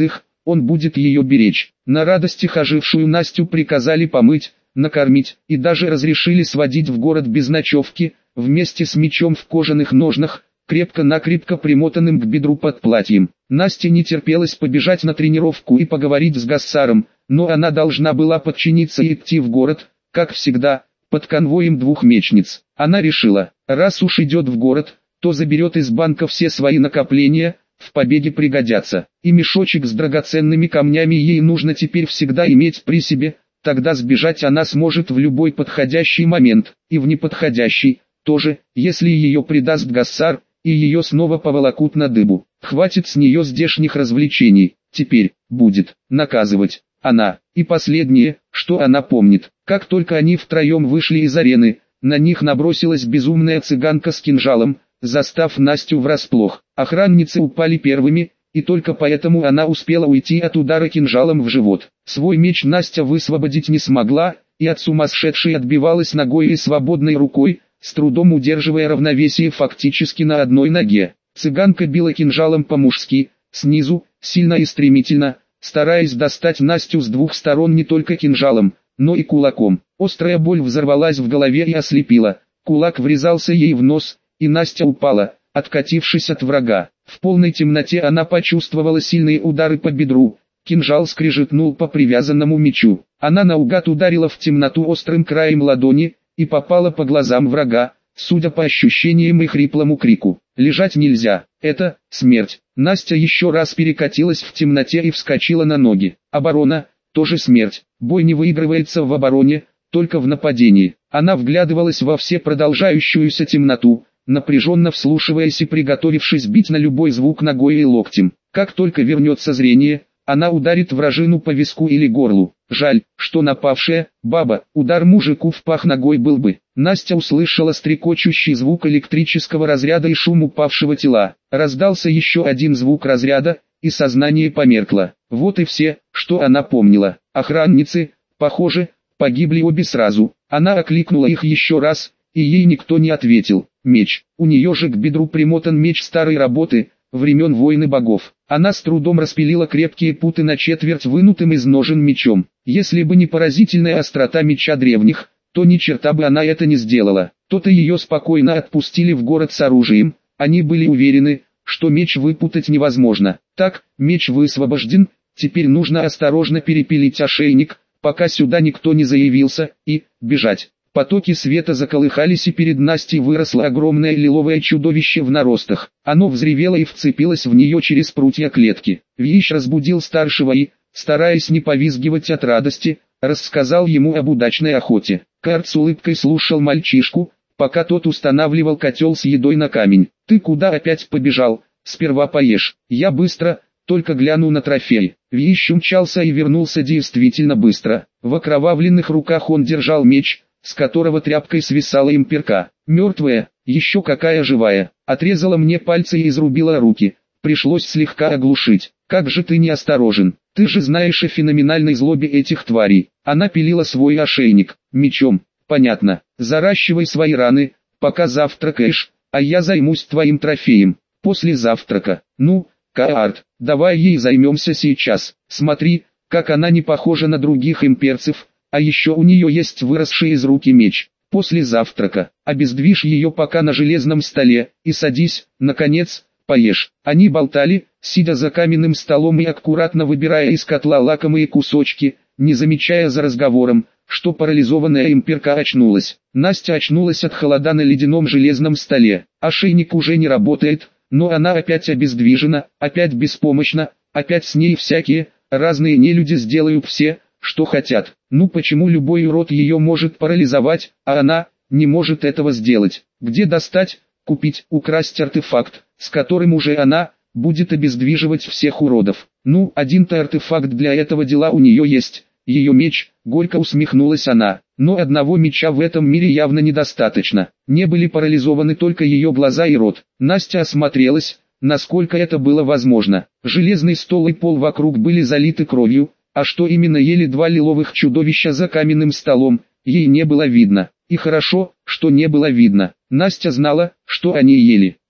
он будет ее беречь. На радостях ожившую Настю приказали помыть, накормить, и даже разрешили сводить в город без ночевки, вместе с мечом в кожаных ножнах, крепко-накрепко примотанным к бедру под платьем. Насте не терпелось побежать на тренировку и поговорить с Гассаром, но она должна была подчиниться и идти в город, как всегда, под конвоем двух мечниц. Она решила, раз уж идет в город, то заберет из банка все свои накопления, в побеге пригодятся. И мешочек с драгоценными камнями ей нужно теперь всегда иметь при себе, тогда сбежать она сможет в любой подходящий момент, и в неподходящий, тоже, если ее предаст Гассар, и ее снова поволокут на дыбу. Хватит с нее здешних развлечений, теперь, будет, наказывать. Она, и последнее, что она помнит, как только они втроем вышли из арены, на них набросилась безумная цыганка с кинжалом, застав Настю врасплох. Охранницы упали первыми, и только поэтому она успела уйти от удара кинжалом в живот. Свой меч Настя высвободить не смогла, и от сумасшедшей отбивалась ногой и свободной рукой, с трудом удерживая равновесие фактически на одной ноге. Цыганка била кинжалом по-мужски, снизу, сильно и стремительно, стараясь достать Настю с двух сторон не только кинжалом, но и кулаком. Острая боль взорвалась в голове и ослепила, кулак врезался ей в нос, и Настя упала, откатившись от врага. В полной темноте она почувствовала сильные удары по бедру, кинжал скрежетнул по привязанному мечу. Она наугад ударила в темноту острым краем ладони, и попала по глазам врага, судя по ощущениям и хриплому крику. Лежать нельзя, это смерть. Настя еще раз перекатилась в темноте и вскочила на ноги. Оборона, тоже смерть. Бой не выигрывается в обороне, только в нападении. Она вглядывалась во все продолжающуюся темноту, напряженно вслушиваясь и приготовившись бить на любой звук ногой и локтем. Как только вернется зрение, она ударит вражину по виску или горлу. Жаль, что напавшая, баба, удар мужику в пах ногой был бы. Настя услышала стрекочущий звук электрического разряда и шум упавшего тела. Раздался еще один звук разряда, и сознание померкло. Вот и все, что она помнила. Охранницы, похоже, погибли обе сразу. Она окликнула их еще раз, и ей никто не ответил. Меч. У нее же к бедру примотан меч старой работы, времен войны богов. Она с трудом распилила крепкие путы на четверть вынутым из ножен мечом. Если бы не поразительная острота меча древних, то ни черта бы она это не сделала. То-то ее спокойно отпустили в город с оружием, они были уверены, что меч выпутать невозможно. Так, меч высвобожден, теперь нужно осторожно перепилить ошейник, пока сюда никто не заявился, и бежать. Потоки света заколыхались, и перед Настей выросло огромное лиловое чудовище в наростах. Оно взревело и вцепилось в нее через прутья клетки. Вещь разбудил старшего и, стараясь не повизгивать от радости, рассказал ему об удачной охоте. Карт с улыбкой слушал мальчишку, пока тот устанавливал котел с едой на камень. «Ты куда опять побежал? Сперва поешь». «Я быстро, только гляну на трофей». Вещь умчался и вернулся действительно быстро. В окровавленных руках он держал меч, с которого тряпкой свисала имперка. «Мертвая, еще какая живая, отрезала мне пальцы и изрубила руки, пришлось слегка оглушить. Как же ты неосторожен, ты же знаешь о феноменальной злобе этих тварей». Она пилила свой ошейник, мечом. «Понятно, заращивай свои раны, пока завтракаешь, а я займусь твоим трофеем, после завтрака. Ну, Каарт, давай ей займемся сейчас. Смотри, как она не похожа на других имперцев. А еще у нее есть выросший из руки меч. После завтрака, обездвижь ее пока на железном столе, и садись, наконец, поешь». Они болтали, сидя за каменным столом и аккуратно выбирая из котла лакомые кусочки, не замечая за разговором, что парализованная имперка очнулась. Настя очнулась от холода на ледяном железном столе. Ошейник уже не работает, но она опять обездвижена, опять беспомощна, опять с ней всякие, разные нелюди сделают все, что хотят. Ну почему любой урод ее может парализовать, а она не может этого сделать? Где достать, купить, украсть артефакт, с которым уже она будет обездвиживать всех уродов? Ну, один-то артефакт для этого дела у нее есть. Ее меч, горько усмехнулась она. Но одного меча в этом мире явно недостаточно. Не были парализованы только ее глаза и рот. Настя осмотрелась, насколько это было возможно. Железный стол и пол вокруг были залиты кровью. А что именно ели два лиловых чудовища за каменным столом, ей не было видно. И хорошо, что не было видно. Настя знала, что они ели.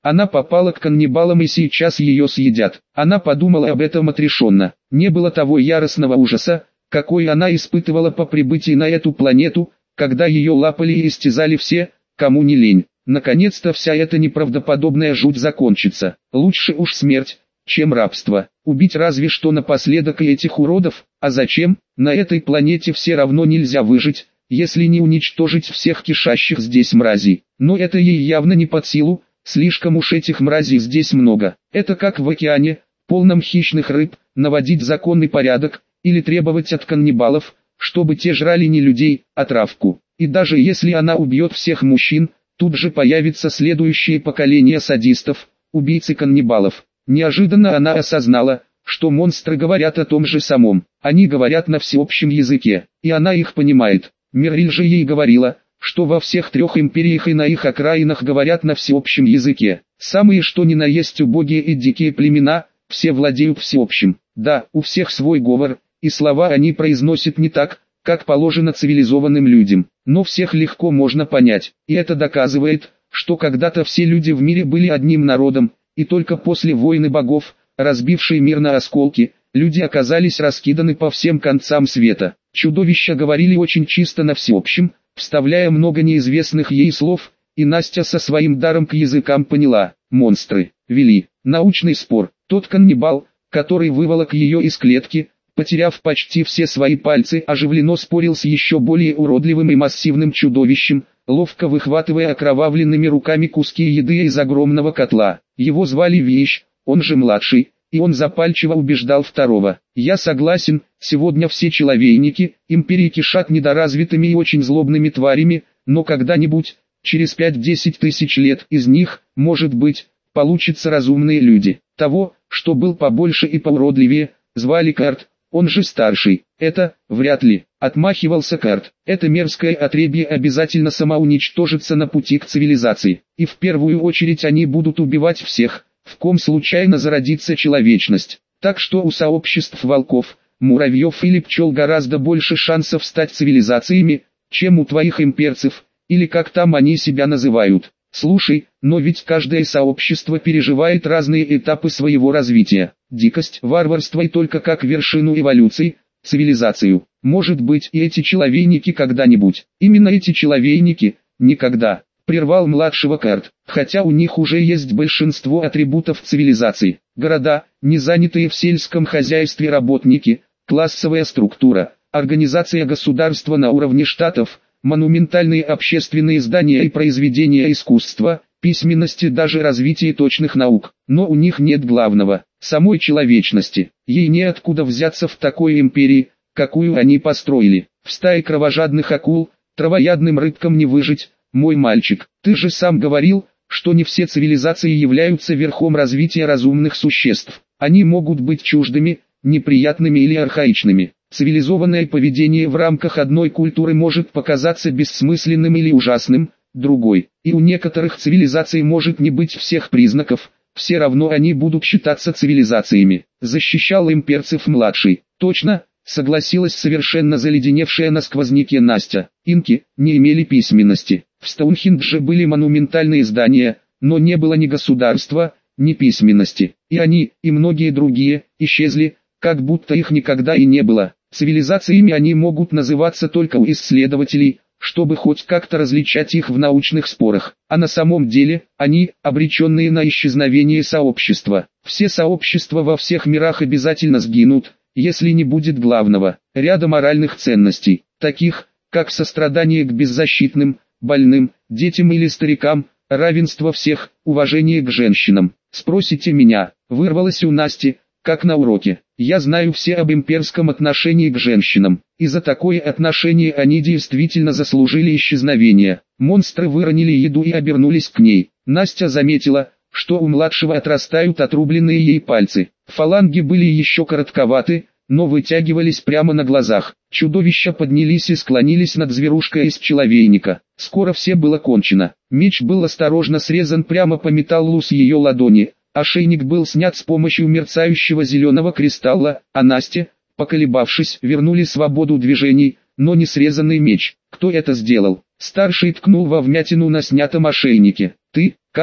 Она попала к каннибалам и сейчас ее съедят. Она подумала об этом отрешенно. Не было того яростного ужаса, какой она испытывала по прибытии на эту планету, когда ее лапали и истязали все, кому не лень. Наконец-то вся эта неправдоподобная жуть закончится. Лучше уж смерть, чем рабство. Убить разве что напоследок и этих уродов, а зачем? На этой планете все равно нельзя выжить, если не уничтожить всех кишащих здесь мразей. Но это ей явно не под силу, слишком уж этих мразей здесь много. Это как в океане, полном хищных рыб, наводить законный порядок, или требовать от каннибалов, чтобы те жрали не людей, а травку. И даже если она убьет всех мужчин, тут же появится следующее поколение садистов, убийцы каннибалов. Неожиданно она осознала, что монстры говорят о том же самом. Они говорят на всеобщем языке, и она их понимает. Мирриль же ей говорила, что во всех 3 империях и на их окраинах говорят на всеобщем языке. Самые что ни на есть убогие и дикие племена, все владеют всеобщим. Да, у всех свой говор, и слова они произносят не так, как положено цивилизованным людям. Но всех легко можно понять, и это доказывает, что когда-то все люди в мире были одним народом, и только после войны богов, разбившей мир на осколки, люди оказались раскиданы по всем концам света. Чудовища говорили очень чисто на всеобщем, вставляя много неизвестных ей слов, и Настя со своим даром к языкам поняла. Монстры вели научный спор. Тот каннибал, который выволок ее из клетки, потеряв почти все свои пальцы, оживленно спорил с еще более уродливым и массивным чудовищем, ловко выхватывая окровавленными руками куски еды из огромного котла. Его звали Вещь, он же младший, и он запальчиво убеждал второго. «Я согласен, сегодня все человейники, империи кишат недоразвитыми и очень злобными тварями, но когда-нибудь, через 5-10 тысяч лет, из них, может быть, получатся разумные люди. Того, что был побольше и поуродливее, звали Карт, он же старший. Это, вряд ли», отмахивался Карт. «Это мерзкое отребье обязательно самоуничтожится на пути к цивилизации. И в первую очередь они будут убивать всех, в ком случайно зародится человечность. Так что у сообществ волков, муравьев или пчел гораздо больше шансов стать цивилизациями, чем у твоих имперцев, или как там они себя называют. Слушай, но ведь каждое сообщество переживает разные этапы своего развития. Дикость, варварство и только как вершину эволюции, цивилизацию. Может быть и эти человейники когда-нибудь. Именно эти человейники, никогда», прервал младшего Карт, хотя у них уже есть большинство атрибутов цивилизации. Города, не занятые в сельском хозяйстве работники, классовая структура, организация государства на уровне штатов, монументальные общественные здания и произведения искусства, письменности, даже развитие точных наук. Но у них нет главного – самой человечности. Ей неоткуда взяться в такой империи, какую они построили. В стае кровожадных акул, травоядным рыбкам не выжить. Мой мальчик, ты же сам говорил, что не все цивилизации являются верхом развития разумных существ. Они могут быть чуждыми, неприятными или архаичными. Цивилизованное поведение в рамках одной культуры может показаться бессмысленным или ужасным, другой. И у некоторых цивилизаций может не быть всех признаков, все равно они будут считаться цивилизациями. Защищал имперцев младший. Точно, согласилась совершенно заледеневшая на сквозняке Настя. Инки не имели письменности. В Стоунхендже были монументальные здания, но не было ни государства, ни письменности. И они, и многие другие, исчезли, как будто их никогда и не было. Цивилизациями они могут называться только у исследователей, чтобы хоть как-то различать их в научных спорах. А на самом деле, они, обреченные на исчезновение сообщества. Все сообщества во всех мирах обязательно сгинут, если не будет главного ряда моральных ценностей, таких, как сострадание к беззащитным, больным, детям или старикам, равенство всех, уважение к женщинам. «Спросите меня», вырвалось у Насти, как на уроке. «Я знаю все об имперском отношении к женщинам, и за такое отношение они действительно заслужили исчезновения». Монстры выронили еду и обернулись к ней. Настя заметила, что у младшего отрастают отрубленные ей пальцы. Фаланги были еще коротковаты, но вытягивались прямо на глазах. Чудовища поднялись и склонились над зверушкой из человейника. Скоро все было кончено. Меч был осторожно срезан прямо по металлу с ее ладони. Ошейник был снят с помощью мерцающего зеленого кристалла, а Насте, поколебавшись, вернули свободу движений, но не срезанный меч. «Кто это сделал?» Старший ткнул во вмятину на снятом ошейнике. «Ты, как?» —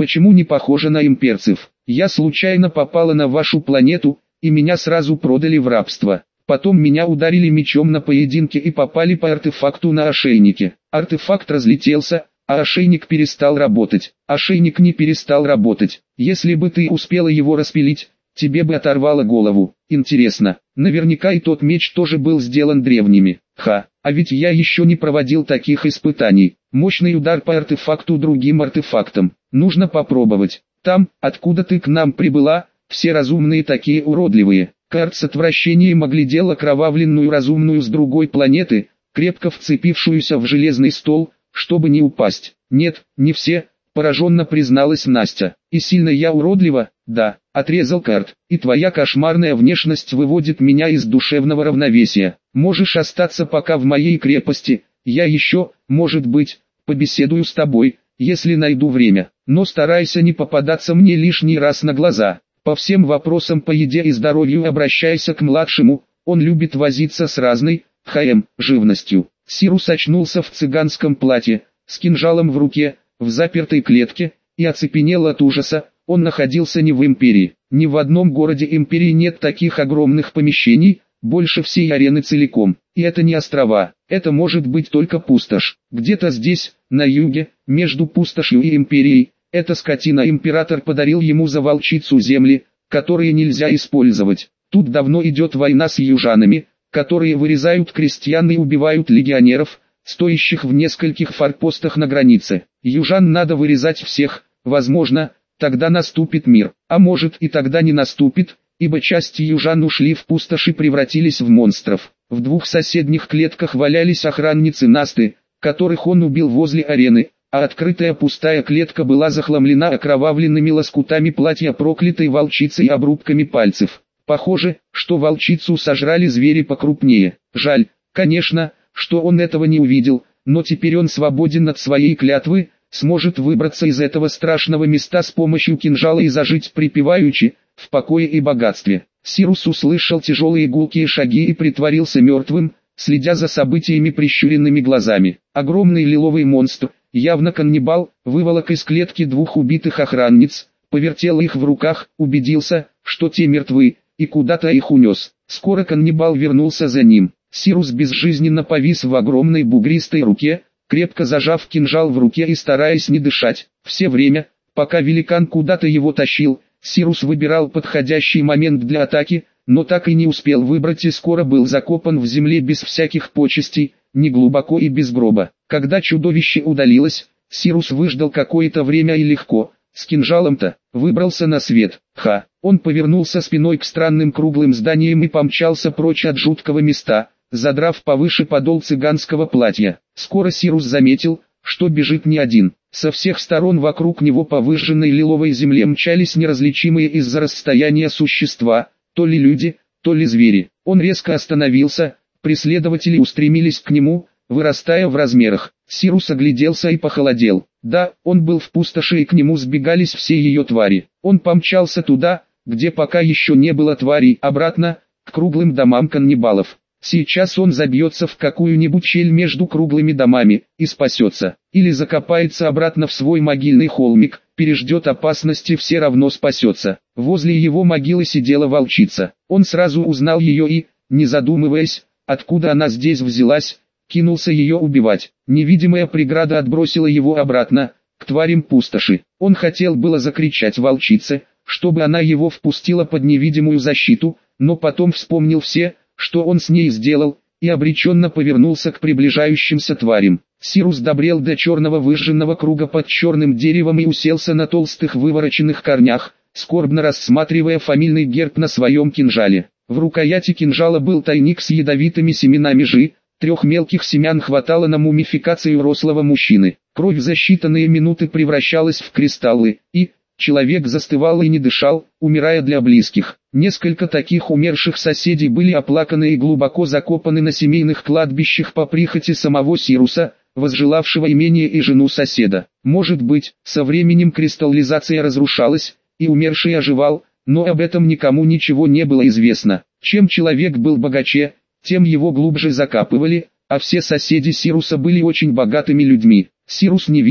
Почему не похожа на имперцев? Я случайно попала на вашу планету, и меня сразу продали в рабство. Потом меня ударили мечом на поединке и попали по артефакту на ошейнике. Артефакт разлетелся, а ошейник перестал работать. Ошейник не перестал работать. Если бы ты успела его распилить, тебе бы оторвало голову. Интересно, наверняка и тот меч тоже был сделан древними. Ха, а ведь я еще не проводил таких испытаний. Мощный удар по артефакту другим артефактом. Нужно попробовать. Там, откуда ты к нам прибыла, все разумные такие уродливые. Карт с отвращением оглядел окровавленную разумную с другой планеты, крепко вцепившуюся в железный стол, чтобы не упасть. Нет, не все, пораженно призналась Настя. И сильно я уродлива? Да, отрезал Карт. И твоя кошмарная внешность выводит меня из душевного равновесия. Можешь остаться пока в моей крепости, я еще, может быть, побеседую с тобой, если найду время. Но старайся не попадаться мне лишний раз на глаза. По всем вопросам по еде и здоровью обращайся к младшему, он любит возиться с разной, живностью. Сирус очнулся в цыганском платье, с кинжалом в руке, в запертой клетке, и оцепенел от ужаса. Он находился не в Империи. Ни в одном городе Империи нет таких огромных помещений, больше всей арены целиком. И это не острова, это может быть только пустошь. Где-то здесь, на юге, между пустошью и Империей, эта скотина император подарил ему за волчицу земли, которые нельзя использовать. Тут давно идет война с южанами, которые вырезают крестьян и убивают легионеров, стоящих в нескольких форпостах на границе. Южан надо вырезать всех, возможно, тогда наступит мир, а может и тогда не наступит, ибо части южан ушли в пустошь и превратились в монстров. В двух соседних клетках валялись охранницы Насты, которых он убил возле арены, а открытая пустая клетка была захламлена окровавленными лоскутами платья проклятой волчицы и обрубками пальцев. Похоже, что волчицу сожрали звери покрупнее. Жаль, конечно, что он этого не увидел, но теперь он свободен от своей клятвы, сможет выбраться из этого страшного места с помощью кинжала и зажить припеваючи, в покое и богатстве. Сирус услышал тяжелые гулкие шаги и притворился мертвым, следя за событиями прищуренными глазами. Огромный лиловый монстр, явно каннибал, выволок из клетки двух убитых охранниц, повертел их в руках, убедился, что те мертвы, и куда-то их унес. Скоро каннибал вернулся за ним. Сирус безжизненно повис в огромной бугристой руке, крепко зажав кинжал в руке и стараясь не дышать. Все время, пока великан куда-то его тащил, Сирус выбирал подходящий момент для атаки, но так и не успел выбрать и скоро был закопан в земле без всяких почестей, неглубоко и без гроба. Когда чудовище удалилось, Сирус выждал какое-то время и легко, с кинжалом-то, выбрался на свет. Он повернулся спиной к странным круглым зданиям и помчался прочь от жуткого места, задрав повыше подол цыганского платья. Скоро Сирус заметил, что бежит не один. Со всех сторон вокруг него по выжженной лиловой земле мчались неразличимые из-за расстояния существа, то ли люди, то ли звери. Он резко остановился, преследователи устремились к нему, вырастая в размерах. Сирус огляделся и похолодел. Да, он был в пустоши и к нему сбегались все ее твари. Он помчался туда, где пока еще не было тварей, обратно, к круглым домам каннибалов. Сейчас он забьется в какую-нибудь щель между круглыми домами, и спасется. Или закопается обратно в свой могильный холмик, переждет опасности, все равно спасется. Возле его могилы сидела волчица. Он сразу узнал ее и, не задумываясь, откуда она здесь взялась, кинулся ее убивать. Невидимая преграда отбросила его обратно, к тварям пустоши. Он хотел было закричать волчице, чтобы она его впустила под невидимую защиту, но потом вспомнил все, что он с ней сделал, и обреченно повернулся к приближающимся тварям. Сирус добрел до черного выжженного круга под черным деревом и уселся на толстых вывороченных корнях, скорбно рассматривая фамильный герб на своем кинжале. В рукояти кинжала был тайник с ядовитыми семенами жи, 3 мелких семян хватало на мумификацию рослого мужчины. Кровь за считанные минуты превращалась в кристаллы, и человек застывал и не дышал, умирая для близких. Несколько таких умерших соседей были оплаканы и глубоко закопаны на семейных кладбищах по прихоти самого Сируса, возжелавшего имение и жену соседа. Может быть, со временем кристаллизация разрушалась, и умерший оживал, но об этом никому ничего не было известно. Чем человек был богаче, тем его глубже закапывали, а все соседи Сируса были очень богатыми людьми. Сирус не видел,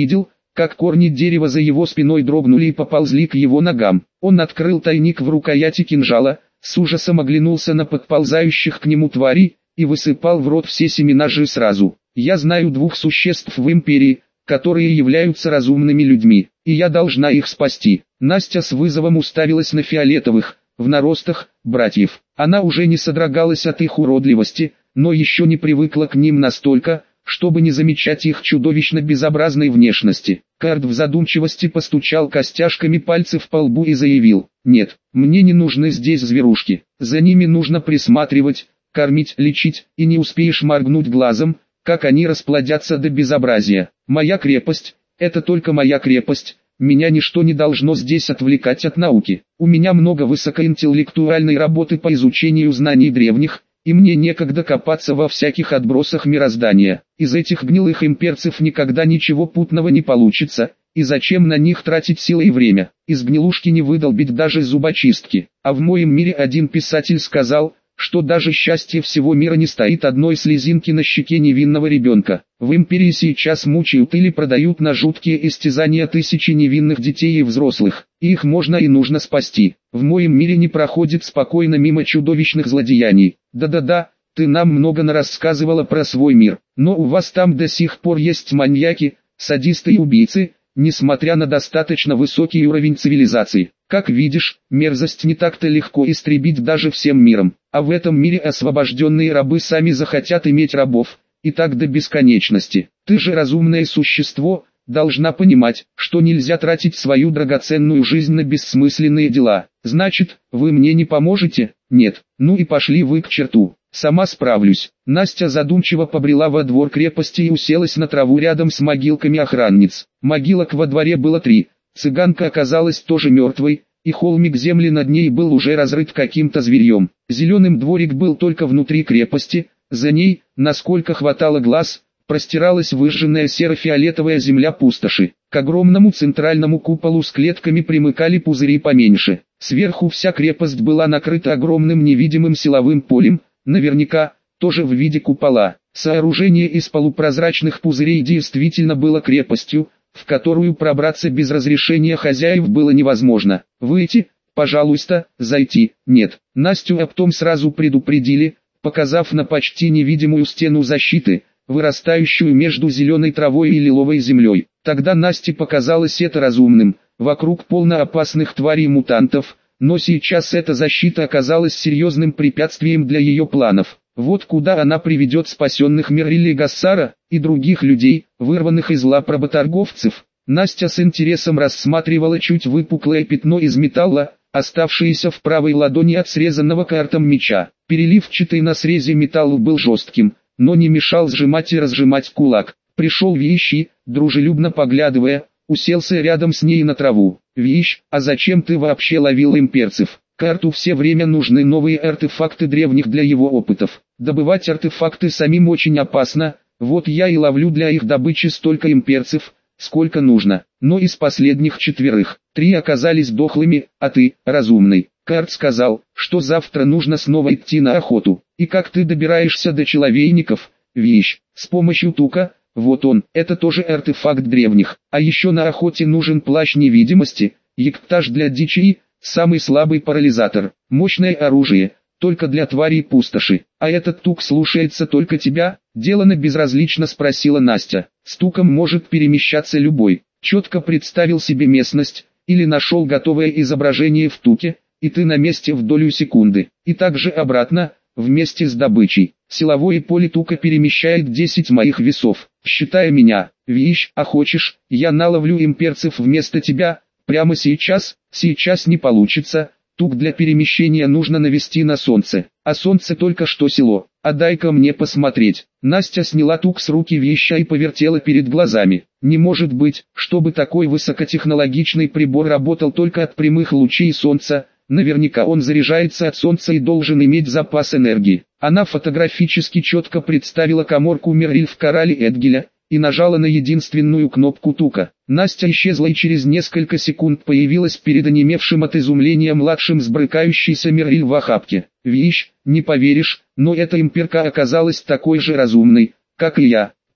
как корни дерева за его спиной дрогнули и поползли к его ногам. Он открыл тайник в рукояти кинжала, с ужасом оглянулся на подползающих к нему тварей и высыпал в рот все семена жи сразу. «Я знаю двух существ в Империи, которые являются разумными людьми, и я должна их спасти». Настя с вызовом уставилась на фиолетовых, в наростах, братьев. Она уже не содрогалась от их уродливости, но еще не привыкла к ним настолько, чтобы не замечать их чудовищно безобразной внешности. Карт в задумчивости постучал костяшками пальцев по лбу и заявил: «Нет, мне не нужны здесь зверушки, за ними нужно присматривать, кормить, лечить, и не успеешь моргнуть глазом, как они расплодятся до безобразия. Моя крепость, это только моя крепость, меня ничто не должно здесь отвлекать от науки. У меня много высокоинтеллектуальной работы по изучению знаний древних, и мне некогда копаться во всяких отбросах мироздания. Из этих гнилых имперцев никогда ничего путного не получится, и зачем на них тратить силы и время? Из гнилушки не выдолбить даже зубочистки. А в моем мире один писатель сказал, что даже счастье всего мира не стоит одной слезинки на щеке невинного ребенка. В Империи сейчас мучают или продают на жуткие истязания тысячи невинных детей и взрослых, и их можно и нужно спасти. В моем мире не проходит спокойно мимо чудовищных злодеяний. Да-да-да, ты нам много нарассказывала про свой мир, но у вас там до сих пор есть маньяки, садисты и убийцы, несмотря на достаточно высокий уровень цивилизации. Как видишь, мерзость не так-то легко истребить даже всем миром, а в этом мире освобожденные рабы сами захотят иметь рабов, и так до бесконечности. Ты же разумное существо, должна понимать, что нельзя тратить свою драгоценную жизнь на бессмысленные дела. Значит, вы мне не поможете? Нет, ну и пошли вы к черту. Сама справлюсь. Настя задумчиво побрела во двор крепости и уселась на траву рядом с могилками охранниц. Могилок во дворе было 3. Цыганка оказалась тоже мертвой, и холмик земли над ней был уже разрыт каким-то зверьем. Зеленым дворик был только внутри крепости, за ней, насколько хватало глаз, простиралась выжженная серо-фиолетовая земля пустоши. К огромному центральному куполу с клетками примыкали пузыри поменьше. Сверху вся крепость была накрыта огромным невидимым силовым полем, наверняка, тоже в виде купола. Сооружение из полупрозрачных пузырей действительно было крепостью, в которую пробраться без разрешения хозяев было невозможно. Выйти, пожалуйста, зайти, нет. Настю об том сразу предупредили, показав на почти невидимую стену защиты, вырастающую между зеленой травой и лиловой землей. Тогда Насте показалось это разумным, вокруг полно опасных тварей и мутантов, но сейчас эта защита оказалась серьезным препятствием для ее планов. Вот куда она приведет спасенных Меррилли Гассара и других людей, вырванных из лап работорговцев. Настя с интересом рассматривала чуть выпуклое пятно из металла, оставшееся в правой ладони от срезанного картом меча. Переливчатый на срезе металл был жестким, но не мешал сжимать и разжимать кулак. Пришел Вещи, дружелюбно поглядывая, уселся рядом с ней на траву. «Вещь, а зачем ты вообще ловил имперцев? Карту все время нужны новые артефакты древних для его опытов. Добывать артефакты самим очень опасно, вот я и ловлю для их добычи столько имперцев, сколько нужно. Но из последних 4, 3 оказались дохлыми, а ты, разумный». Карт сказал, что завтра нужно снова идти на охоту. И как ты добираешься до человейников? Вещь, с помощью тука. Вот он, это тоже артефакт древних. А еще на охоте нужен плащ невидимости, ектаж для дичи, самый слабый парализатор, мощное оружие, только для тварей пустоши. А этот тук слушается только тебя? Делано безразлично спросила Настя. С туком может перемещаться любой. Четко представил себе местность, или нашел готовое изображение в туке, и ты на месте в долю секунды. И также обратно, вместе с добычей. Силовое поле тука перемещает 10 моих весов. Считай меня, Вещь, а хочешь, я наловлю имперцев вместо тебя, прямо сейчас? Сейчас не получится, тук для перемещения нужно навести на солнце. А солнце только что село, а дай-ка мне посмотреть. Настя сняла тук с руки Веща и повертела перед глазами. Не может быть, чтобы такой высокотехнологичный прибор работал только от прямых лучей солнца. Наверняка он заряжается от солнца и должен иметь запас энергии. Она фотографически четко представила каморку Мерриль в корале Эдгеля и нажала на единственную кнопку тука. Настя исчезла и через несколько секунд появилась перед онемевшим от изумления младшим сбрыкающейся Мерриль в охапке. «Вещь, не поверишь, но эта имперка оказалась такой же разумной, как и я.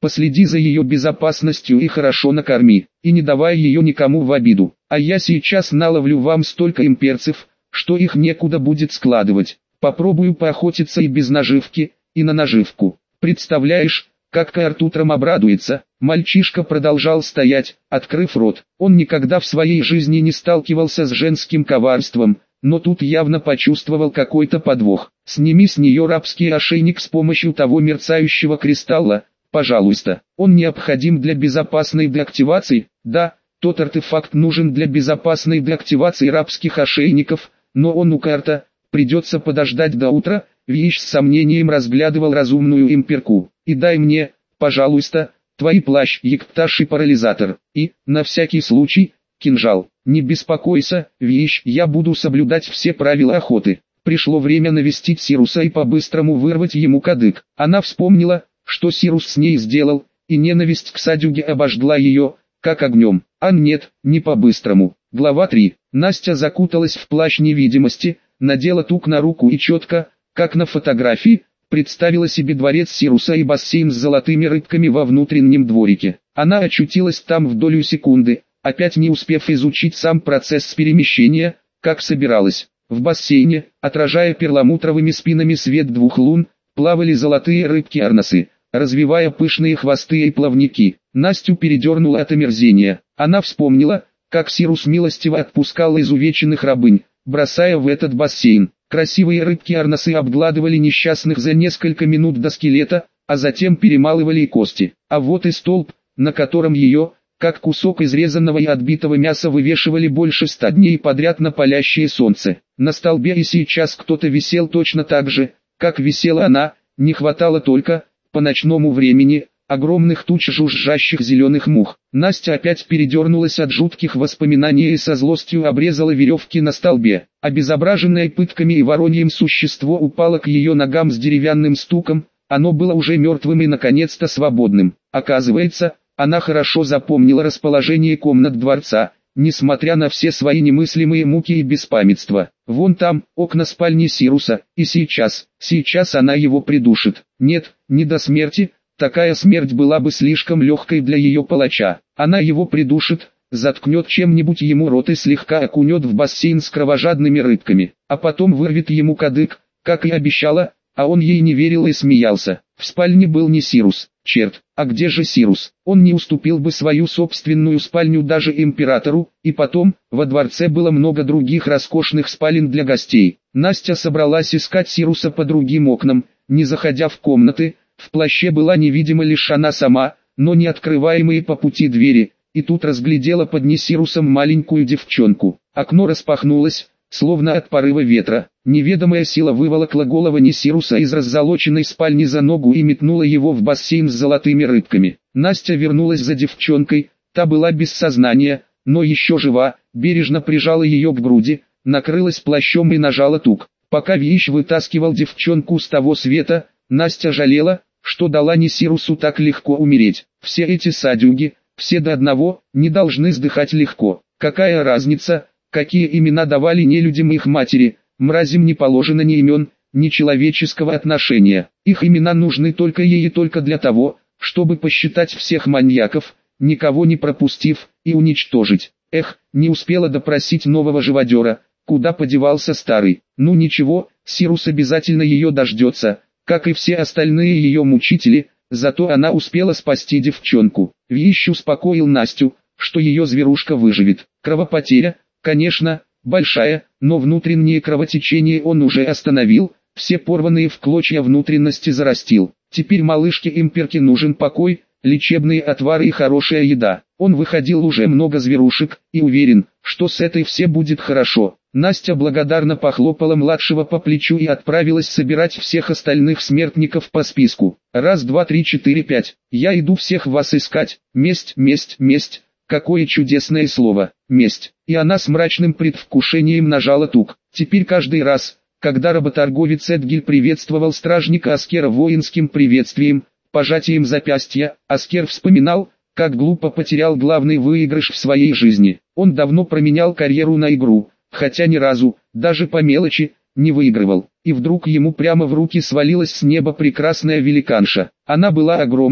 Последи за ее безопасностью и хорошо накорми, и не давай ее никому в обиду. А я сейчас наловлю вам столько имперцев, что их некуда будет складывать. Попробую поохотиться и без наживки, и на наживку. Представляешь, как Каэрт утром обрадуется. Мальчишка продолжал стоять, открыв рот. Он никогда в своей жизни не сталкивался с женским коварством, но тут явно почувствовал какой-то подвох. Сними с нее рабский ошейник с помощью того мерцающего кристалла, пожалуйста. Он необходим для безопасной деактивации. Да, тот артефакт нужен для безопасной деактивации рабских ошейников, но он у Каэрта. Придется подождать до утра. Виищ с сомнением разглядывал разумную имперку. И дай мне, пожалуйста, твой плащ, Екташ и парализатор. И, на всякий случай, кинжал. Не беспокойся, Виищ, я буду соблюдать все правила охоты. Пришло время навестить Сируса и по-быстрому вырвать ему кадык. Она вспомнила, что Сирус с ней сделал, и ненависть к садюге обожгла ее, как огнем. А нет, не по-быстрому. Глава 3. Настя закуталась в плащ невидимости, надела тук на руку и четко, как на фотографии, представила себе дворец Сируса и бассейн с золотыми рыбками во внутреннем дворике. Она очутилась там в долю секунды, опять не успев изучить сам процесс перемещения, как собиралась. В бассейне, отражая перламутровыми спинами свет двух лун, плавали золотые рыбки-арнасы, развивая пышные хвосты и плавники. Настю передернуло от омерзения. Она вспомнила, как Сирус милостиво отпускал изувеченных рабынь, бросая в этот бассейн. Красивые рыбки-арнасы обгладывали несчастных за несколько минут до скелета, а затем перемалывали и кости. А вот и столб, на котором ее, как кусок изрезанного и отбитого мяса, вывешивали больше 100 дней подряд на палящее солнце. На столбе и сейчас кто-то висел точно так же, как висела она, не хватало только, по ночному времени, огромных туч жужжащих зеленых мух. Настя опять передернулась от жутких воспоминаний и со злостью обрезала веревки на столбе. Обезображенное пытками и вороньем существо упало к ее ногам с деревянным стуком, оно было уже мертвым и наконец-то свободным. Оказывается, она хорошо запомнила расположение комнат дворца, несмотря на все свои немыслимые муки и беспамятство. Вон там, окна спальни Сируса, и сейчас она его придушит. Нет, не до смерти. Такая смерть была бы слишком легкой для ее палача. Она его придушит, заткнет чем-нибудь ему рот и слегка окунет в бассейн с кровожадными рыбками, а потом вырвет ему кадык, как и обещала, а он ей не верил и смеялся. В спальне был не Сирус. Черт, а где же Сирус? Он не уступил бы свою собственную спальню даже императору, и потом, во дворце было много других роскошных спален для гостей. Настя собралась искать Сируса по другим окнам, не заходя в комнаты. В плаще была невидима лишь она сама, но не открываемые по пути двери, и тут разглядела под Несирусом маленькую девчонку. Окно распахнулось, словно от порыва ветра. Неведомая сила выволокла голову Несируса из раззолоченной спальни за ногу и метнула его в бассейн с золотыми рыбками. Настя вернулась за девчонкой, та была без сознания, но еще жива, бережно прижала ее к груди, накрылась плащом и нажала тук. Пока Виищ вытаскивал девчонку с того света, Настя жалела, что дала Несирусу так легко умереть. Все эти садюги, все до одного, не должны сдыхать легко. Какая разница, какие имена давали нелюдям их матери, мразям не положено ни имен, ни человеческого отношения. Их имена нужны только ей и только для того, чтобы посчитать всех маньяков, никого не пропустив, и уничтожить. Эх, не успела допросить нового живодера, куда подевался старый. Ну ничего, Сирус обязательно ее дождется, как и все остальные ее мучители, зато она успела спасти девчонку. Виищ успокоил Настю, что ее зверушка выживет. Кровопотеря, конечно, большая, но внутреннее кровотечение он уже остановил, все порванные в клочья внутренности зарастил. Теперь малышке-имперке нужен покой, лечебные отвары и хорошая еда. Он выходил уже много зверушек, и уверен, что с этой все будет хорошо. Настя благодарно похлопала младшего по плечу и отправилась собирать всех остальных смертников по списку. Раз, два, три, четыре, пять. Я иду всех вас искать. Месть, месть, месть. Какое чудесное слово. Месть. И она с мрачным предвкушением нажала тук. Теперь каждый раз, когда работорговец Эдгиль приветствовал стражника Аскера воинским приветствием, пожатием запястья, Аскер вспоминал, как глупо потерял главный выигрыш в своей жизни. Он давно променял карьеру на игру, хотя ни разу, даже по мелочи, не выигрывал. И вдруг ему прямо в руки свалилась с неба прекрасная великанша. Она была огромной,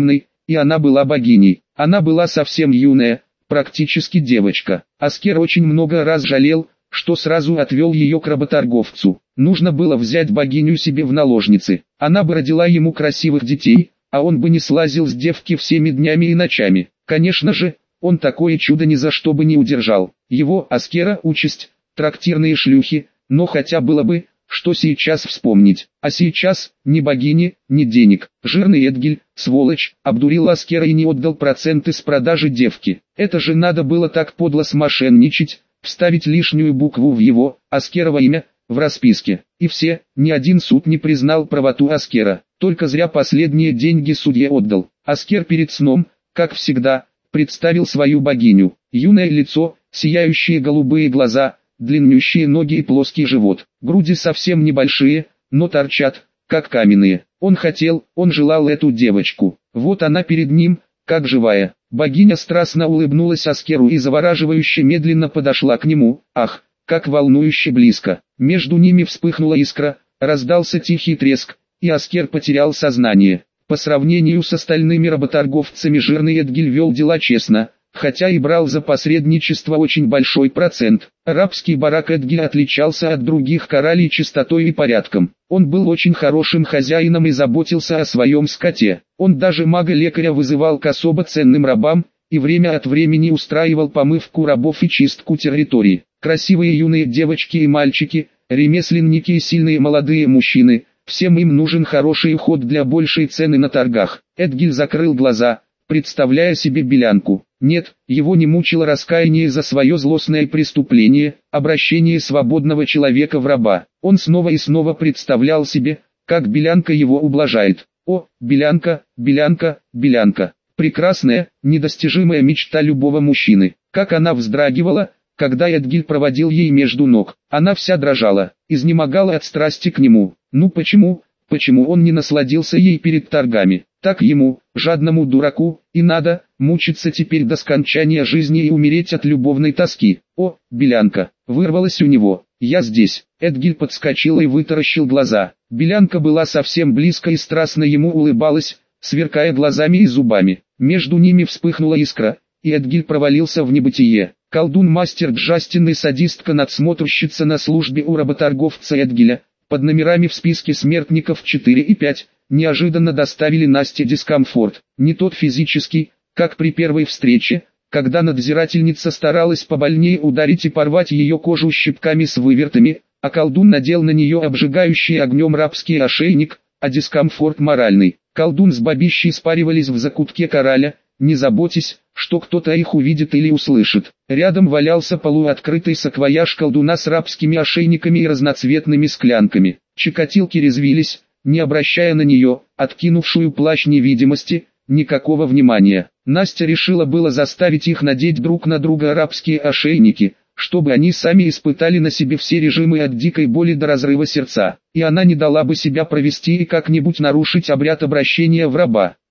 и она была богиней. Она была совсем юная, практически девочка. Аскер очень много раз жалел, что сразу отвел ее к работорговцу. Нужно было взять богиню себе в наложницы. Она бы родила ему красивых детей, а он бы не слазил с девки всеми днями и ночами. Конечно же, он такое чудо ни за что бы не удержал. Его, Аскера, участь, трактирные шлюхи, но хотя было бы, что сейчас вспомнить. А сейчас, ни богини, ни денег. Жирный Эдгиль, сволочь, обдурил Аскера и не отдал проценты с продажи девки. Это же надо было так подло смошенничать, вставить лишнюю букву в его, Аскерова имя, в расписке. И все, ни один суд не признал правоту Аскера. Только зря последние деньги судье отдал. Аскер перед сном, как всегда, представил свою богиню. Юное лицо, сияющие голубые глаза, длиннющие ноги и плоский живот. Груди совсем небольшие, но торчат, как каменные. Он желал эту девочку. Вот она перед ним, как живая. Богиня страстно улыбнулась Аскеру и завораживающе медленно подошла к нему. Ах, как волнующе близко. Между ними вспыхнула искра, раздался тихий треск, и Аскер потерял сознание. По сравнению с остальными работорговцами жирный Эдгиль вел дела честно, хотя и брал за посредничество очень большой процент. Арабский барак Эдгиля отличался от других королей чистотой и порядком. Он был очень хорошим хозяином и заботился о своем скоте. Он даже мага-лекаря вызывал к особо ценным рабам, и время от времени устраивал помывку рабов и чистку территории. Красивые юные девочки и мальчики, ремесленники и сильные молодые мужчины, всем им нужен хороший уход для большей цены на торгах. Эдгиль закрыл глаза, представляя себе белянку. Нет, его не мучило раскаяние за свое злостное преступление, обращение свободного человека в раба. Он снова и снова представлял себе, как белянка его ублажает. О, белянка, белянка, белянка. Прекрасная, недостижимая мечта любого мужчины. Как она вздрагивала, когда Эдгиль проводил ей между ног. Она вся дрожала, изнемогала от страсти к нему. Ну почему он не насладился ей перед торгами? Так ему, жадному дураку, и надо, мучиться теперь до скончания жизни и умереть от любовной тоски. О, белянка, вырвалась у него. Я здесь. Эдгиль подскочил и вытаращил глаза. Белянка была совсем близко и страстно ему улыбалась, сверкая глазами и зубами. Между ними вспыхнула искра, и Эдгиль провалился в небытие. Колдун-мастер Джастин и садистка-надсмотрщица на службе у работорговца Эдгиля, под номерами в списке смертников 4 и 5, неожиданно доставили Насте дискомфорт. Не тот физический, как при первой встрече, когда надзирательница старалась побольнее ударить и порвать ее кожу щипками с вывертами, а колдун надел на нее обжигающий огнем рабский ошейник, а дискомфорт моральный. Колдун с бабищей спаривались в закутке кораля, не заботьтесь, что кто-то их увидит или услышит. Рядом валялся полуоткрытый саквояж колдуна с рабскими ошейниками и разноцветными склянками. Чикатилки резвились, не обращая на нее, откинувшую плащ невидимости, никакого внимания. Настя решила было заставить их надеть друг на друга арабские ошейники, чтобы они сами испытали на себе все режимы от дикой боли до разрыва сердца. И она не дала бы себя провести и как-нибудь нарушить обряд обращения в раба.